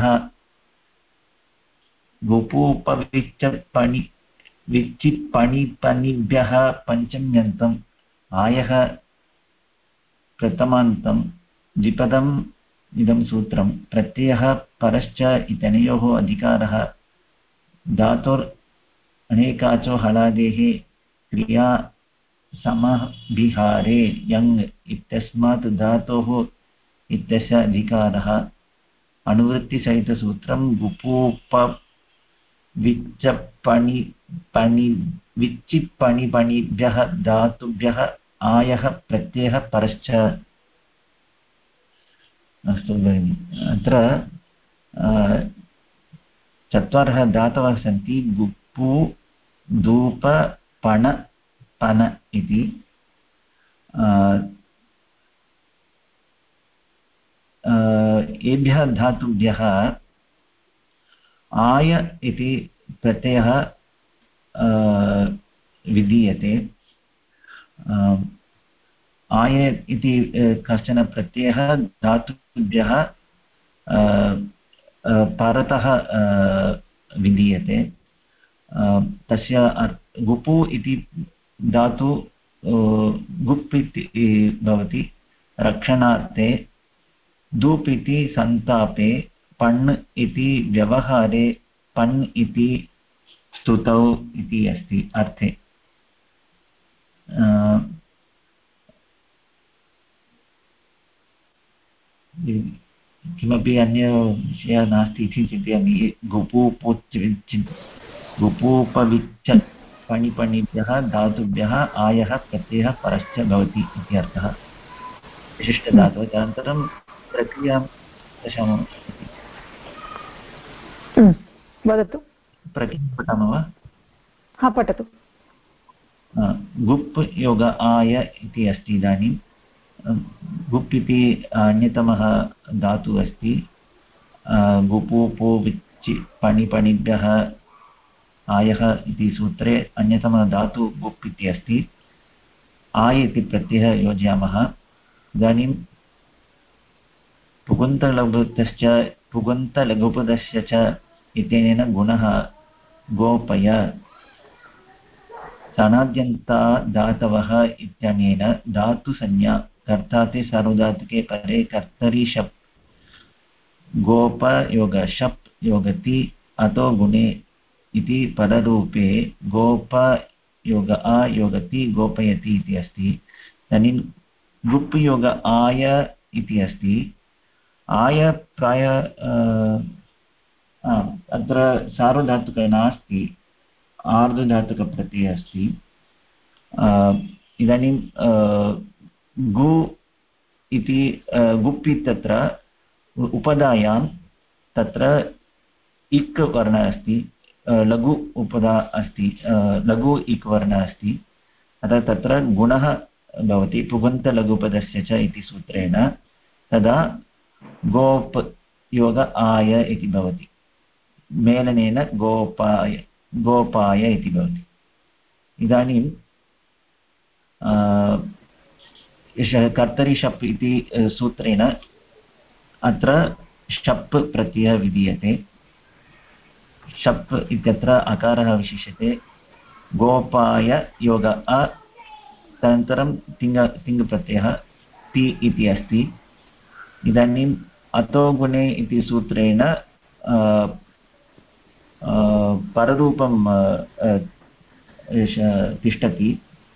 Speaker 13: विच्चिपणिपनिभ्यः पञ्चम्यन्तम् आयः प्रथमान्तं द्विपदम् इदं सूत्रं प्रत्ययः परश्च इत्यनयोः अधिकारः धातोर् अनेकाचो हलादेः क्रिया समभिहारे यङ् इत्यस्मात् धातोः इत्यस्य अधिकारः अनुवृत्तिसहितसूत्रं गुपूप विच्चिपणिपणिभ्यः धातुभ्यः आयः प्रत्ययः परश्च। अस्तु भगिनि, अत्र चत्वारः धातवः सन्ति। गुप्पु धूप पण पन इति। एभ्यः धातुभ्यः आय इति प्रत्ययः विधीयते। आय इति कश्चन प्रत्ययः धातुभ्यः परतः विधीयते। तस्य गुपु इति धातु गुप् इति भवति रक्षणार्थे, धूप् इति सन्तापे, पण् इति व्यवहारे, पण् इति स्तुतौ इति अस्ति अर्थे। किमपि अन्य विषयः नास्ति इति चिन्तयामि। गुपूपविच्च पणिपणिभ्यः धातुभ्यः आयः प्रत्ययः परश्च भवति इति अर्थः विशिष्टधातुः। तदनन्तरं प्रक्रियां पश्यामः।
Speaker 1: वदतु।
Speaker 13: प्रक्रियां पठामः वा?
Speaker 1: हा, पठतु।
Speaker 13: गुप् योग आय इति अस्ति। इदानीं गुप् इति अन्यतमः धातुः अस्ति। गुपूपु विच्चि पणिपणिभ्यः आयः इति सूत्रे अन्यतमः धातु गुप् इति अस्ति। आय इति प्रत्ययः योजयामः। इदानीं पुगन्तलघुपदस्य च इत्यनेन गुणः गोपय, सनाद्यन्ता धातवः इत्यनेन धातुसंज्ञा कर्ताते सार्वधातुके परे कर्तरि शप् गोप योग शप् योगति अतो गुणे इति पररूपे गोप योग आ योगति गोपयति इति अस्ति। इदानीं गुप् योग आय इति अस्ति। आय प्राय अत्र सार्वधातुकः नास्ति, आर्धधातुकप्रत्ययः अस्ति। इदानीं गु इति गुप् इत्यत्र उपधायां तत्र इक् वर्णः अस्ति, लघु उपधा अस्ति, लघु इक् वर्णः अस्ति। अतः तत्र गुणः भवति पुगन्तलघुपदस्य च इति सूत्रेण। तदा गोप् योग आय इति भवति। मेलनेन गोपाय इति भवति। इदानीं कर्तरि शप् इति सूत्रेण अत्र शप् प्रत्ययः विधीयते। शप् इत्यत्र अकारः विशिष्यते गोपाय योग अ तदनन्तरं तिङ्प्रत्ययः ति इति अस्ति। इदानीम् अतो गुणे इति सूत्रेण पररूपं तिष्ठति।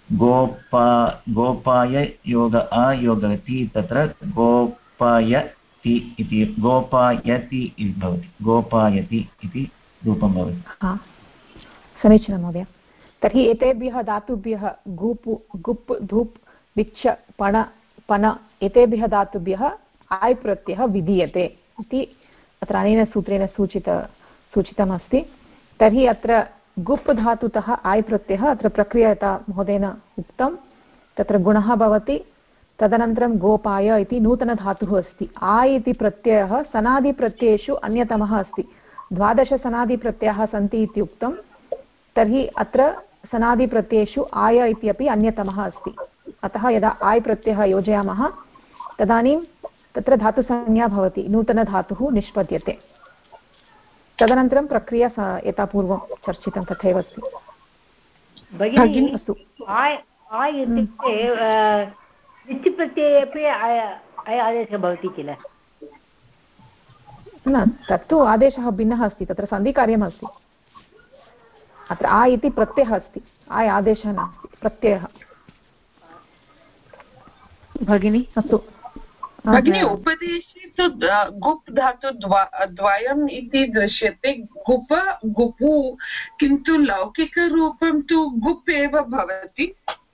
Speaker 13: गोपाय योग अयोगति तत्र गोपायति इति गोपायति इति भवति गोपायति इति रूपं भवति।
Speaker 1: समीचीनं महोदय। तर्हि एतेभ्यः धातुभ्यः गुप् धूप् विच्छ पण पन एतेभ्यः धातुभ्यः आय् प्रत्ययः विधीयते इति अत्र अनेन सूत्रेण सूचितमस्ति। तर्हि अत्र गुप् धातुतः आय् प्रत्ययः अत्र प्रक्रियता महोदयेन उक्तं तत्र गुणः भवति। तदनन्तरं गोपाय इति नूतनधातुः अस्ति। आय् इति प्रत्ययः सनादिप्रत्ययेषु अन्यतमः अस्ति। 12 सनादिप्रत्ययाः सन्ति इति उक्तं। तर्हि अत्र सनादिप्रत्ययेषु आय इत्यपि अन्यतमः अस्ति। अतः यदा आय् प्रत्ययः योजयामः तदानीं तत्र धातुसंज्ञा भवति, नूतनधातुः निष्पद्यते। तदनन्तरं प्रक्रिया यथा पूर्वं चर्चितं तथैव अस्ति।
Speaker 2: भगिनी आय् इत्युक्ते निच् प्रत्यये अपि अय आदेशः भवति किल?
Speaker 1: न, तत्तु आदेशः भिन्नः अस्ति, तत्र सन्धिकार्यमस्ति। अत्र आ इति प्रत्ययः अस्ति, आय् आदेशः नास्ति, प्रत्ययः।
Speaker 10: भगिनी
Speaker 1: अस्तु
Speaker 6: भगिनी उपदेशे तु गुप् धातु द्वयम् इति दृश्यते गुप गुपु, किन्तु लौकिकरूपं तु गुप् एव भवति।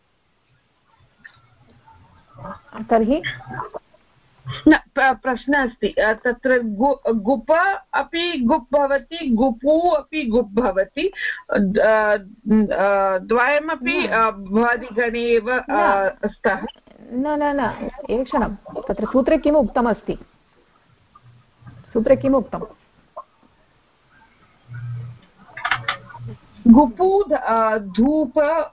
Speaker 1: तर्हि
Speaker 6: न प्रश्नः अस्ति तत्र गुप अपि गुप् भवति गुपु अपि गुप् भवति द्वयमपि भ्वादिगणे एव स्तः।
Speaker 1: न न न एकक्षणं, तत्र सूत्रे किम् उक्तमस्ति? सूत्रे किम् उक्तं?
Speaker 6: गुपु धूप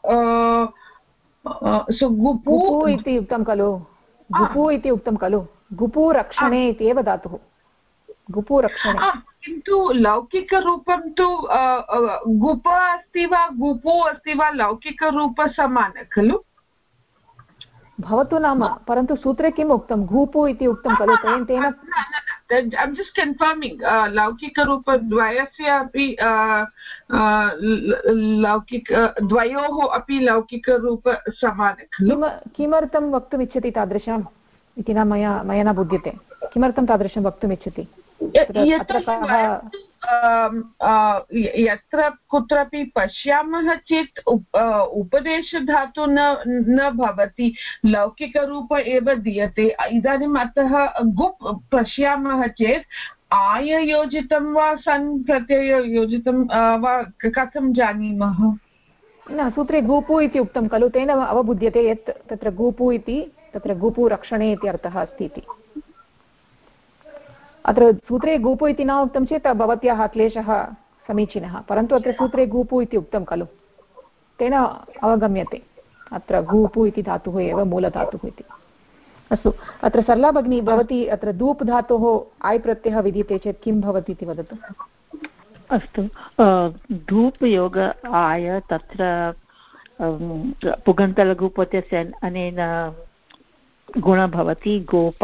Speaker 1: गुपु इति उक्तं खलु, गुपु इति उक्तं खलु, गुपु रक्षणे इति एव धातुः, गुपु रक्षणे।
Speaker 6: किन्तु लौकिकरूपं तु गुप अस्ति वा गुपु अस्ति वा लौकिकरूपसमानं खलु
Speaker 1: भवतु नाम, परन्तु सूत्रे किम् उक्तं? गूपु इति उक्तं खलु, तेन
Speaker 6: I'm just confirming लौकिकरूपद्वयस्य अपि द्वयोः अपि लौकिकरूपसमानं खलु।
Speaker 1: किमर्थं वक्तुमिच्छति तादृशम् इति न मया न बुध्यते। किमर्थं तादृशं वक्तुमिच्छति?
Speaker 6: यत्र कुत्रापि पश्यामः चेत् उपदेशधातु न भवति, लौकिकरूप एव दीयते। इदानीम् अतः गुप् पश्यामः चेत् आययोजितं वा सन् प्रत्यययोजितं वा कथं जानीमः?
Speaker 1: न, सूत्रे गूपु इति उक्तं खलु, तेन अवबुध्यते यत् तत्र गूपु इति तत्र गूपु रक्षणे इति अर्थः अस्ति इति। अत्र सूत्रे गूपु इति न उक्तं चेत् भवत्याः क्लेशः समीचीनः, परन्तु अत्र सूत्रे गूपु इति उक्तं खलु, तेन अवगम्यते अत्र गूपु इति धातुः एव मूलधातुः इति। अस्तु, अत्र सरला भगिनी, भवती अत्र धूप् धातोः आय् प्रत्ययः विद्यते चेत् किं भवति इति वदतु।
Speaker 10: अस्तु, धूप् योग आय तत्र पुगन्तलघुपत्यस्य अनेन गुणः भवति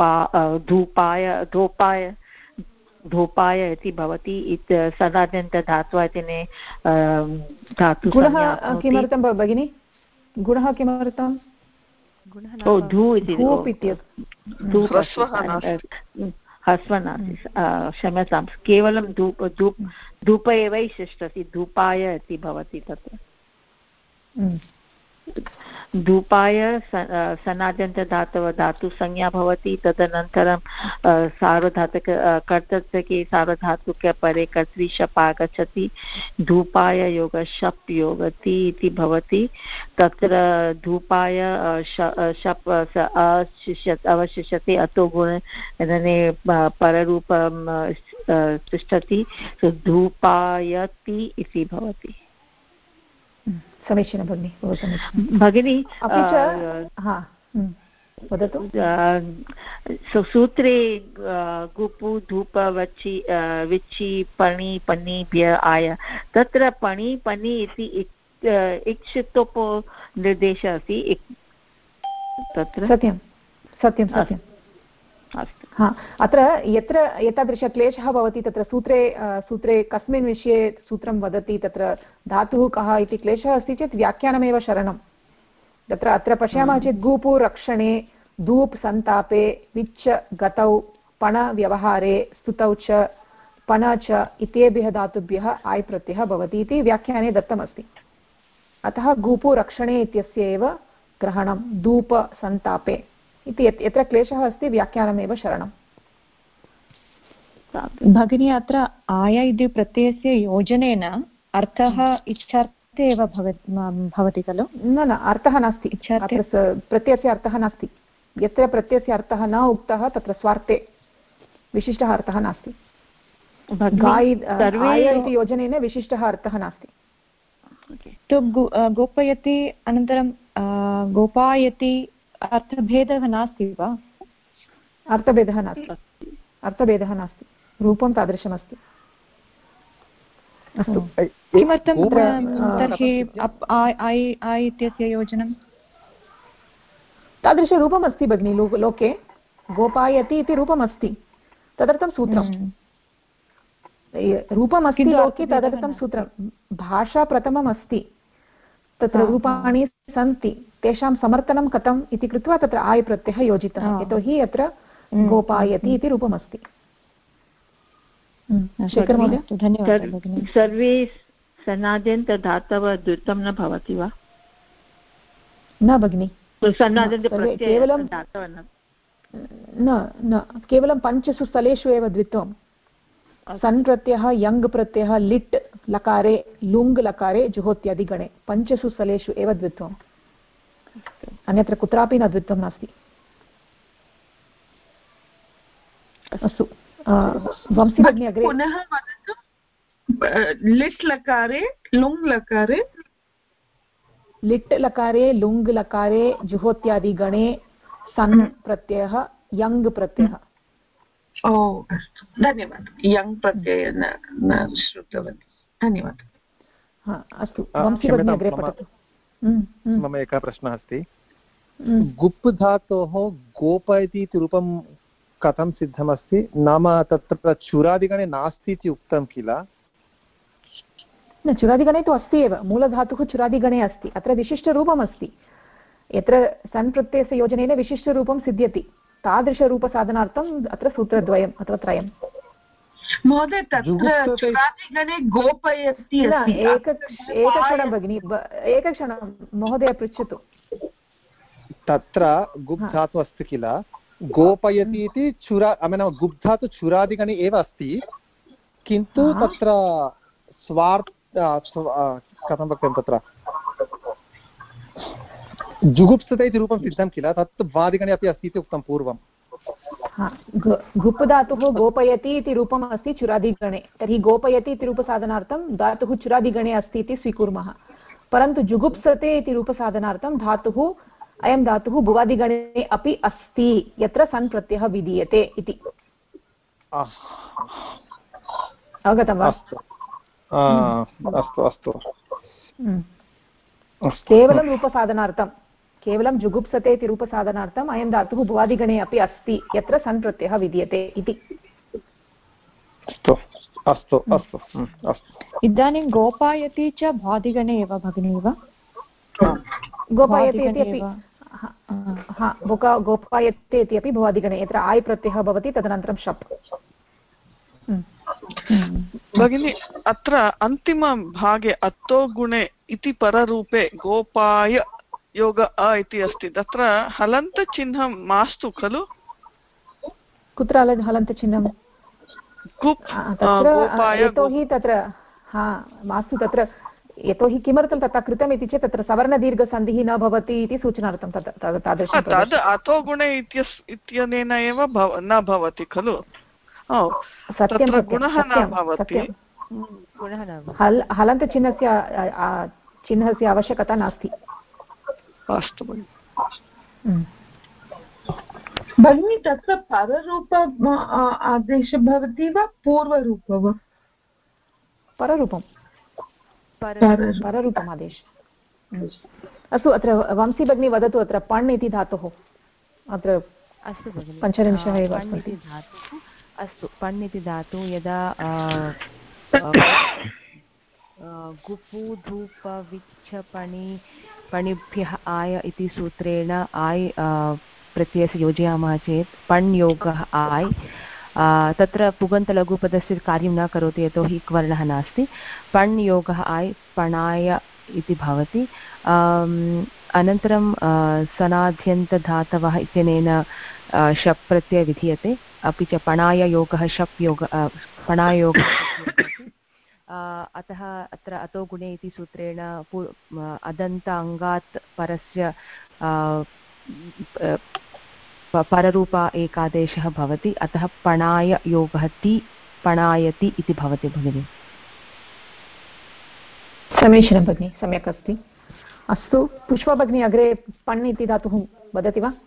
Speaker 10: धूपाय इति भवति। सदाद्यन्तधात्वा इति धातु
Speaker 1: किमर्थं भगिनि? गुणः किमर्थं?
Speaker 10: धू इति ह्रस्वः नास्ति, क्षम्यतां, केवलं धूप एव शिष्टति, धूपाय इति भवति तत्र। धूपाय सनाद्यन्तधातवः धातुसंज्ञा भवति। तदनन्तरं सार्वधातुक कर्तृके सार्वधातुके परे कर्तृशप् आगच्छति। धूपाय योग शप् योगति इति भवति। तत्र धूपाय शप् अवशिष्यते, अतो गुणे पररूपं तिष्ठति, धूपायति इति भवति।
Speaker 1: समीचीनं भगिनि, बहु समीचीनं
Speaker 10: भगिनी।
Speaker 1: वदतु।
Speaker 10: सूत्रे गुपु धूप वचि विचि पणि पणिभ्य आय, तत्र पणि पणि इति इक्षितोपो निर्देशः अस्ति तत्र।
Speaker 1: सत्यं सत्यं सत्यम्।
Speaker 10: अस्तु,
Speaker 1: हा, अत्र यत्र एतादृशक्लेशः भवति तत्र सूत्रे कस्मिन् विषये सूत्रं वदति, तत्र धातुः कः इति क्लेशः अस्ति चेत् व्याख्यानमेव शरणं। तत्र अत्र पश्यामः चेत् गूपु रक्षणे, धूप् सन्तापे, विच्च गतौ, पण व्यवहारे, स्तुतौ च, पण च इत्येभ्यः धातुभ्यः आय् प्रत्ययः भवति इति व्याख्याने दत्तमस्ति। अतः गूपु रक्षणे इत्यस्य एव ग्रहणं, धूप सन्तापे इति यत्र क्लेशः अस्ति व्याख्यानमेव शरणम्।
Speaker 7: भगिनी, अत्र आय इति प्रत्ययस्य योजनेन अर्थः इच्छार्थे एव भवति खलु?
Speaker 1: न, अर्थः नास्ति। प्रत्ययस्य अर्थः नास्ति। यत्र प्रत्ययस्य अर्थः न उक्तः तत्र स्वार्थे विशिष्टः अर्थः नास्ति। आय इति योजनेन विशिष्टः अर्थः नास्ति।
Speaker 7: तु गोपयति अनन्तरं गोपायति अर्थभेदः नास्ति वा?
Speaker 1: अर्थभेदः नास्ति, रूपं तादृशमस्ति। अस्तु,
Speaker 7: किमर्थं तर्हि आय् इत्यस्य योजनं?
Speaker 1: तादृशरूपमस्ति भगिनि लोके। गोपायति इति रूपमस्ति, तदर्थं सूत्रं। रूपमस्ति लोके, तदर्थं सूत्रं। भाषा प्रथमम् अस्ति, तत्र रूपाणि सन्ति, तेषां समर्थनं कथम् इति कृत्वा तत्र आय् प्रत्ययः योजितः, यतोहि अत्र गोपायति इति रूपमस्ति। शेखर महोदय,
Speaker 10: धन्यवादः। सर्वे सन्नाद्यन्तधातवः द्वित्वं न भवति वा?
Speaker 1: न भगिनि,
Speaker 10: केवलं
Speaker 1: न, केवलं 5 स्थलेषु एव द्वित्वं। सन् प्रत्ययः, यङ् प्रत्ययः, लिट् लकारे, लुङ् लकारे, जुहोत्यादिगणे 5 स्थलेषु एव द्वित्वम्। अन्यत्र कुत्रापि न द्वित्वं नास्ति। अस्तु, वंशी भगिनी अग्रे।
Speaker 6: पुनः वदतु। लिट् लकारे, लुङ् लकारे,
Speaker 1: लिट् लकारे, लुङ् लकारे, जुहोत्यादिगणे सन् प्रत्ययः, यङ् प्रत्ययः।
Speaker 6: ओ अस्तु, धन्यवादः। यङ् प्रत्यय न श्रुतवती, धन्यवादः।
Speaker 1: अस्तु, वंशी भगिनी अग्रे पठतु।
Speaker 5: मम एकः प्रश्नः अस्ति। गुप् धातोः गोपयति इति रूपं कथं सिद्धमस्ति? नाम तत्र चुरादिगणे नास्ति इति उक्तं किल?
Speaker 1: न, चुरादिगणे तु अस्ति एव। मूलधातुः चुरादिगणे अस्ति। अत्र विशिष्टरूपमस्ति। यत्र सन् प्रत्ययस्य योजनेन विशिष्टरूपं सिद्ध्यति, तादृशरूपसाधनार्थम् अत्र सूत्रद्वयम् अथवा त्रयम्।
Speaker 6: महोदय, तत्र चुरादिगणे गोपयति अस्ति।
Speaker 1: एकक्षणं भगिनि, एकक्षणं महोदय, पृच्छतु।
Speaker 5: तत्र गुप् धातुः अस्ति किल? गोपयति इति गुप् धातु चुरादिगणे एव अस्ति, किन्तु तत्र कथं वक्तव्यं, तत्र जुगुप्सते इति रूपं सिद्धं किल? तत् वादिगणे अपि अस्ति इति उक्तं पूर्वं।
Speaker 1: गुप् धातुः गोपयति इति रूपम् अस्ति चुरादिगणे, तर्हि गोपयति इति रूपसाधनार्थं धातुः चुरादिगणे अस्ति इति स्वीकुर्मः। परन्तु जुगुप्सते इति रूपसाधनार्थं अयं धातुः भुवादिगणे अपि अस्ति, यत्र सन् प्रत्ययः विधीयते इति। अवगतं वा?
Speaker 5: अस्तु।
Speaker 1: केवलं रूपसाधनार्थं, केवलं जुगुप्सते इति रूपसाधनार्थम् अयं धातुः भुवादिगणे अपि अस्ति, यत्र सन् प्रत्ययः विधीयते इति।
Speaker 5: अस्तु।
Speaker 7: इदानीं गोपायति च भ्वादिगणे एव भगिनी वा?
Speaker 1: गोपायति इति अपि, गोपायते इति अपि भुवादिगणे, यत्र आय् प्रत्ययः भवति तदनन्तरं शप्।
Speaker 12: भगिनी, अत्र अन्तिमभागे अत्तो गुणे इति पररूपे गोपाय योग अ इति अस्ति, तत्र हलन्तचिह्नं मास्तु खलु?
Speaker 1: कुत्र हलन्तचिह्नं? यतोहि तत्र मास्तु, तत्र यतोहि किमर्थं तथा कृतम् इति चेत् तत्र सवर्णदीर्घसन्धिः न भवति इति सूचनार्थं तादृशं।
Speaker 12: तद् अतो गुणे इत्यनेन एव न भवति खलु?
Speaker 1: सत्यं,
Speaker 12: गुणः न भवति।
Speaker 1: चिह्नस्य आवश्यकता नास्ति।
Speaker 12: अस्तु।
Speaker 6: भगिनी तत्र पररूप आदेशः भवति वा पूर्वरूप वा?
Speaker 1: पररूपम् आदेशः। अस्तु, अत्र वंशी भगिनी वदतु, अत्र पण् इति धातुः अत्र
Speaker 14: अस्तु भगिनि,
Speaker 1: पञ्चनिमिषः एव
Speaker 14: पण् इति धातुः। अस्तु, पण् इति धातुः यदा गुपु धूप विच्छ पणिभ्यः आय इति सूत्रेण आय् प्रत्ययस्य योजयामः चेत् पण् योगः आय्, तत्र पुगन्तलघुपदस्य कार्यं न करोति यतोहि इक् वर्णः नास्ति। पण् योगः आय् पणाय इति भवति। अनन्तरं सनाध्यन्तधातवः इत्यनेन शप् प्रत्ययः विधीयते, अपि च पणाय योगः शप् योग पणायोगः अतः अत्र अतो गुणे इति सूत्रेण अदन्त अङ्गात् परस्य पररूप एकादेशः भवति, अतः पणाय योगः ति पणायति इति भवति भगिनि।
Speaker 1: समीचीनं भगिनि, सम्यक् अस्ति। अस्तु, पुष्पा भगिनी अग्रे पण् इति धातुः वदति वा?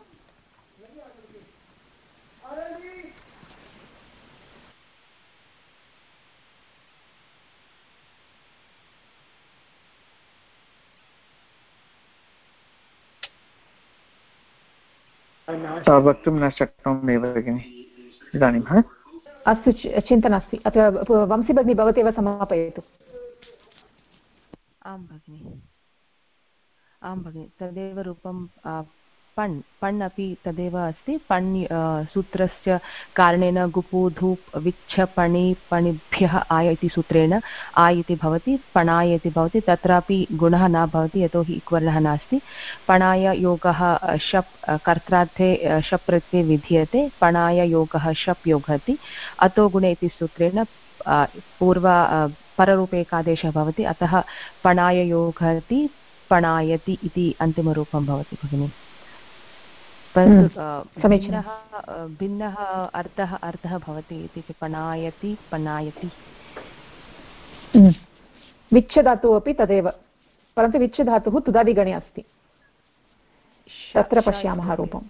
Speaker 5: वक्तुं न शक्नोमि भगिनि इदानीं।
Speaker 1: अस्तु, चिन्ता नास्ति। अत्र वंशी भगिनी भवती एव समापयतु।
Speaker 14: आं भगिनि, तदेव रूपं पण् अपि तदेव अस्ति। पण् सूत्रस्य कारणेन गुपु धूप् विच्छ पणिभ्यः आय इति सूत्रेण आय् इति भवति, पणाय इति भवति। तत्रापि गुणः न भवति यतोहि इक् वर्णः नास्ति। पणाय योगः शप् कर्त्रार्थे शप् प्रत्यये विधीयते, पणाय योगः शप् योगति। अतो गुणे इति सूत्रेण पररूपे एकादेशः भवति, अतः पणाय योगति पणायति इति अन्तिमरूपं भवति भगिनि। परन्तु भिन्नः अर्थः भवति इति पणायति पणायति।
Speaker 1: विच्छ धातुः अपि तदेव, परन्तु विच्छ धातुः तुदादिगणे अस्ति, तत्र पश्यामः रूपम्।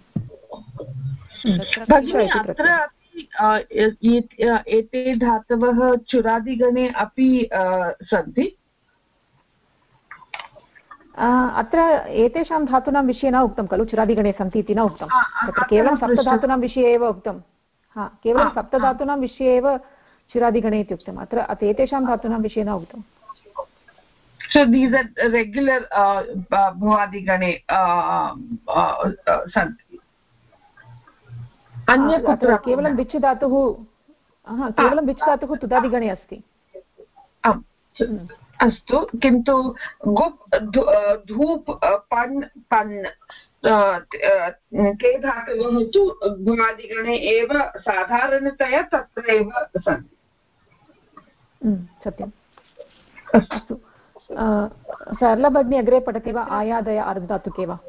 Speaker 6: एते धातवः चुरादिगणे अपि सन्ति।
Speaker 1: अत्र एतेषां धातूनां विषये न उक्तं खलु, चुरादिगणे सन्ति इति न उक्तं, तत्र केवलं सप्तधातूनां विषये एव उक्तं। केवलं सप्तधातूनां विषये एव चुरादिगणे इति उक्तम्, अत्र एतेषां धातूनां विषये न उक्तम्।
Speaker 6: So these are regular भुवादिगणे सन्ति। अन्य कुत्र
Speaker 1: केवलं विच्छ धातुः तुदादिगणे अस्ति।
Speaker 6: अस्तु, किन्तु गुप् धूप् पण् ते धातवः तु भुवादिगणे एव साधारणतया तत्र एव सन्ति।
Speaker 1: सत्यम्। अस्तु, सरला भगिनी अग्रे पठति वा? आयादय आर्धधातुके वा?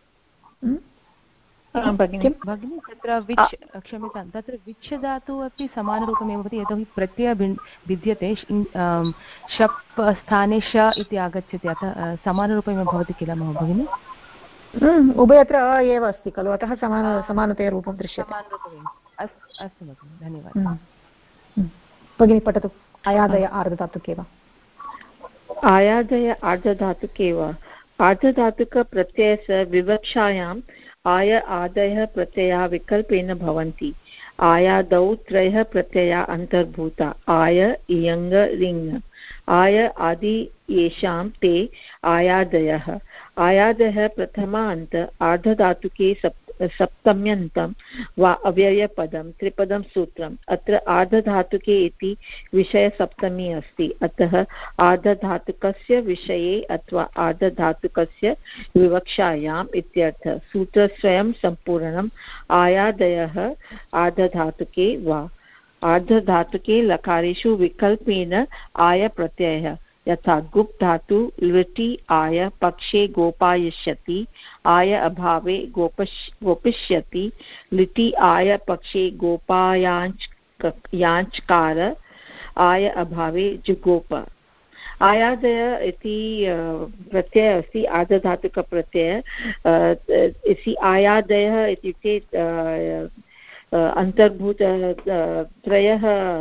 Speaker 14: भगिनि तत्र विच् क्षम्यतां, तत्र विच्छ धातुः अपि समानरूपमेव भवति यतोहि प्रत्ययः भिद्यते, शप् स्थाने श इति आगच्छति, अतः समानरूपमेव भवति किल मम भगिनि?
Speaker 1: उभयत्र एव अस्ति खलु, अतः समानतया रूपं दृश्यते।
Speaker 14: अस्तु भगिनि, धन्यवादः।
Speaker 1: भगिनी पठतु, आयादय आर्धधातुके वा?
Speaker 10: आयादय आर्धधातुके वा? आर्धधातुकप्रत्ययस्य विवक्षायाम् आय आदयः प्रत्ययाः विकल्पेन भवन्ति। आयादौ त्रयः प्रत्ययाः अन्तर्भूता, आय इयङ् रिङ्। आय आदि येषां ते आयादयः। आयादयः प्रथमान्त आर्धधातुके सप्तम्यन्तं वा अव्ययपदं त्रिपदं सूत्रम्। अत्र आर्धधातुके इति विषयसप्तमी अस्ति, अतः आर्धधातुकस्य विषये अथवा आर्धधातुकस्य विवक्षायाम् इत्यर्थः। सूत्रस्वयं सम्पूर्णम्। आयादयः आर्धधातुके वा? आर्धधातुके लकारेषु विकल्पेन आय प्रत्ययः, यथा गुप् धातु लृटि आय पक्षे गोपायिष्यति, आय अभावे गोपिष्यति, लिटि आय पक्षे गोपायांचकार, आय अभावे जुगोप। आयादय इति प्रत्ययः अस्ति आर्धधातुकप्रत्ययः इति आयादयः इत्युक्ते अन्तर्भूत त्रयः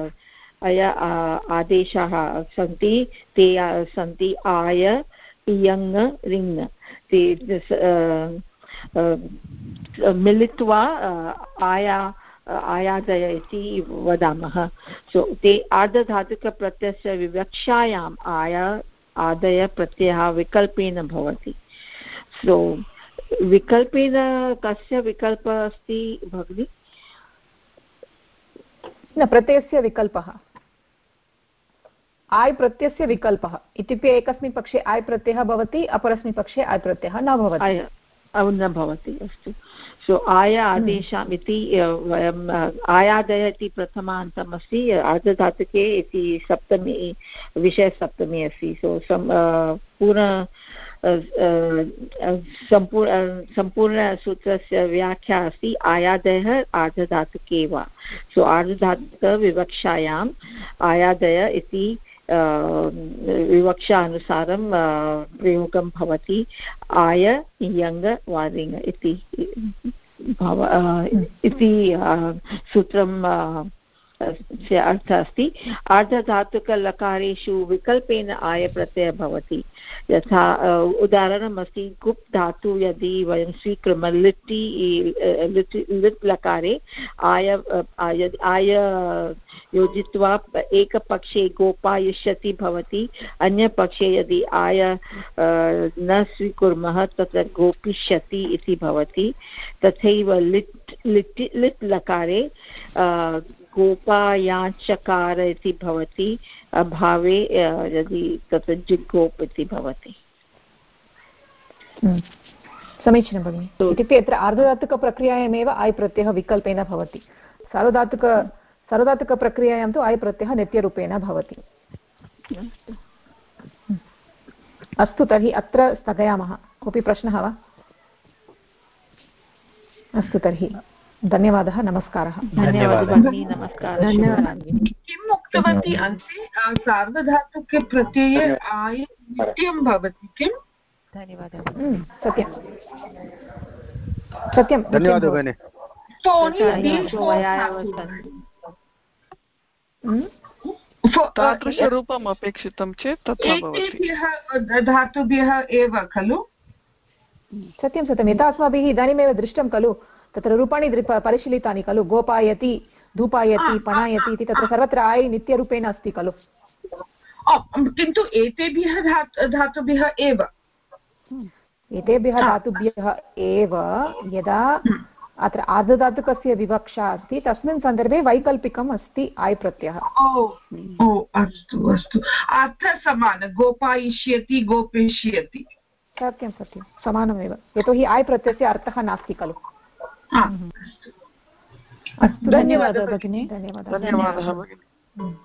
Speaker 10: आदेशाः सन्ति ते सन्ति आय इयङ् रिङ् ते मिलित्वा आयादय इति वदामः सो ते आर्धधातुकप्रत्ययस्य विवक्षायाम् आदय प्रत्ययः विकल्पेन भवति सो विकल्पेन कस्य विकल्पः अस्ति भगिनि
Speaker 1: न प्रत्ययस्य विकल्पः आय् प्रत्ययस्य विकल्पः इत्युक्ते एकस्मिन् पक्षे आय् प्रत्ययः भवति अपरस्मिन् पक्षे आय् प्रत्ययः न भवति
Speaker 10: न भवति अस्तु सो आय आदेशम् इति वयम् आयादय इति प्रथमान्तमस्ति आर्धधातुके इति सप्तमी विषयसप्तमी अस्ति सो सम्पूर्णसूत्रस्य व्याख्या अस्ति आयादयः आर्धधातुके वा सो आर्धधातुकविवक्षायाम् आयादय इति विवक्षानुसारं प्रयोगं भवति आय इयङ् वा रिङ् इति सूत्रं अर्थः अस्ति आर्धधातुकलकारेषु विकल्पेन आय प्रत्ययः भवति यथा उदाहरणमस्ति गुप् धातु यदि वयं स्वीकुर्मः लिट् लकारे आय योजित्वा एकपक्षे गोपायिष्यति भवति अन्यपक्षे यदि आय न स्वीकुर्मः तत्र गोपिष्यति इति भवति तथैव लिट् लकारे गोपायाचकार इति भवति अभावे यदि तत्र जिग्गोप् इति भवति
Speaker 1: समीचीनं भगिनि इत्युक्ते यत्र आर्धधातुकप्रक्रियायामेव आय् प्रत्ययः विकल्पेन भवति सार्वधातुकप्रक्रियायां तु आय् प्रत्ययः नित्यरूपेण भवति अस्तु तर्हि अत्र स्थगयामः कोऽपि प्रश्नः वा अस्तु तर्हि धन्यवादः नमस्कारः
Speaker 6: किम् उक्तवती अन्ते सार्वधातुके प्रत्यये आय नित्यं भवति किम्
Speaker 14: धन्यवादः
Speaker 1: सत्यं सत्यं
Speaker 4: धन्यवादः भगिनि
Speaker 12: तादृशरूपम् अपेक्षितं चेत् तथा भवति
Speaker 6: धातुभ्यः एव खलु
Speaker 1: सत्यं सत्यं यथा अस्माभिः इदानीमेव दृष्टं खलु तत्र रूपाणि परिशीलितानि खलु गोपायति धूपायति पणायति इति तत्र सर्वत्र आय् नित्यरूपेण अस्ति खलु
Speaker 6: किन्तु एतेभ्यः धातुभ्यः एव यदा अत्र आर्धधातुकस्य विवक्षा अस्ति तस्मिन् सन्दर्भे वैकल्पिकम् अस्ति आय् प्रत्ययः अस्तु अस्तु अर्थः समानः गोपायिष्यति गोपिष्यति
Speaker 1: सत्यं सत्यं समानमेव यतोहि आय् प्रत्ययस्य अर्थः नास्ति खलु
Speaker 6: अस्तु
Speaker 1: धन्यवादः भगिनी
Speaker 12: धन्यवादः भगिनि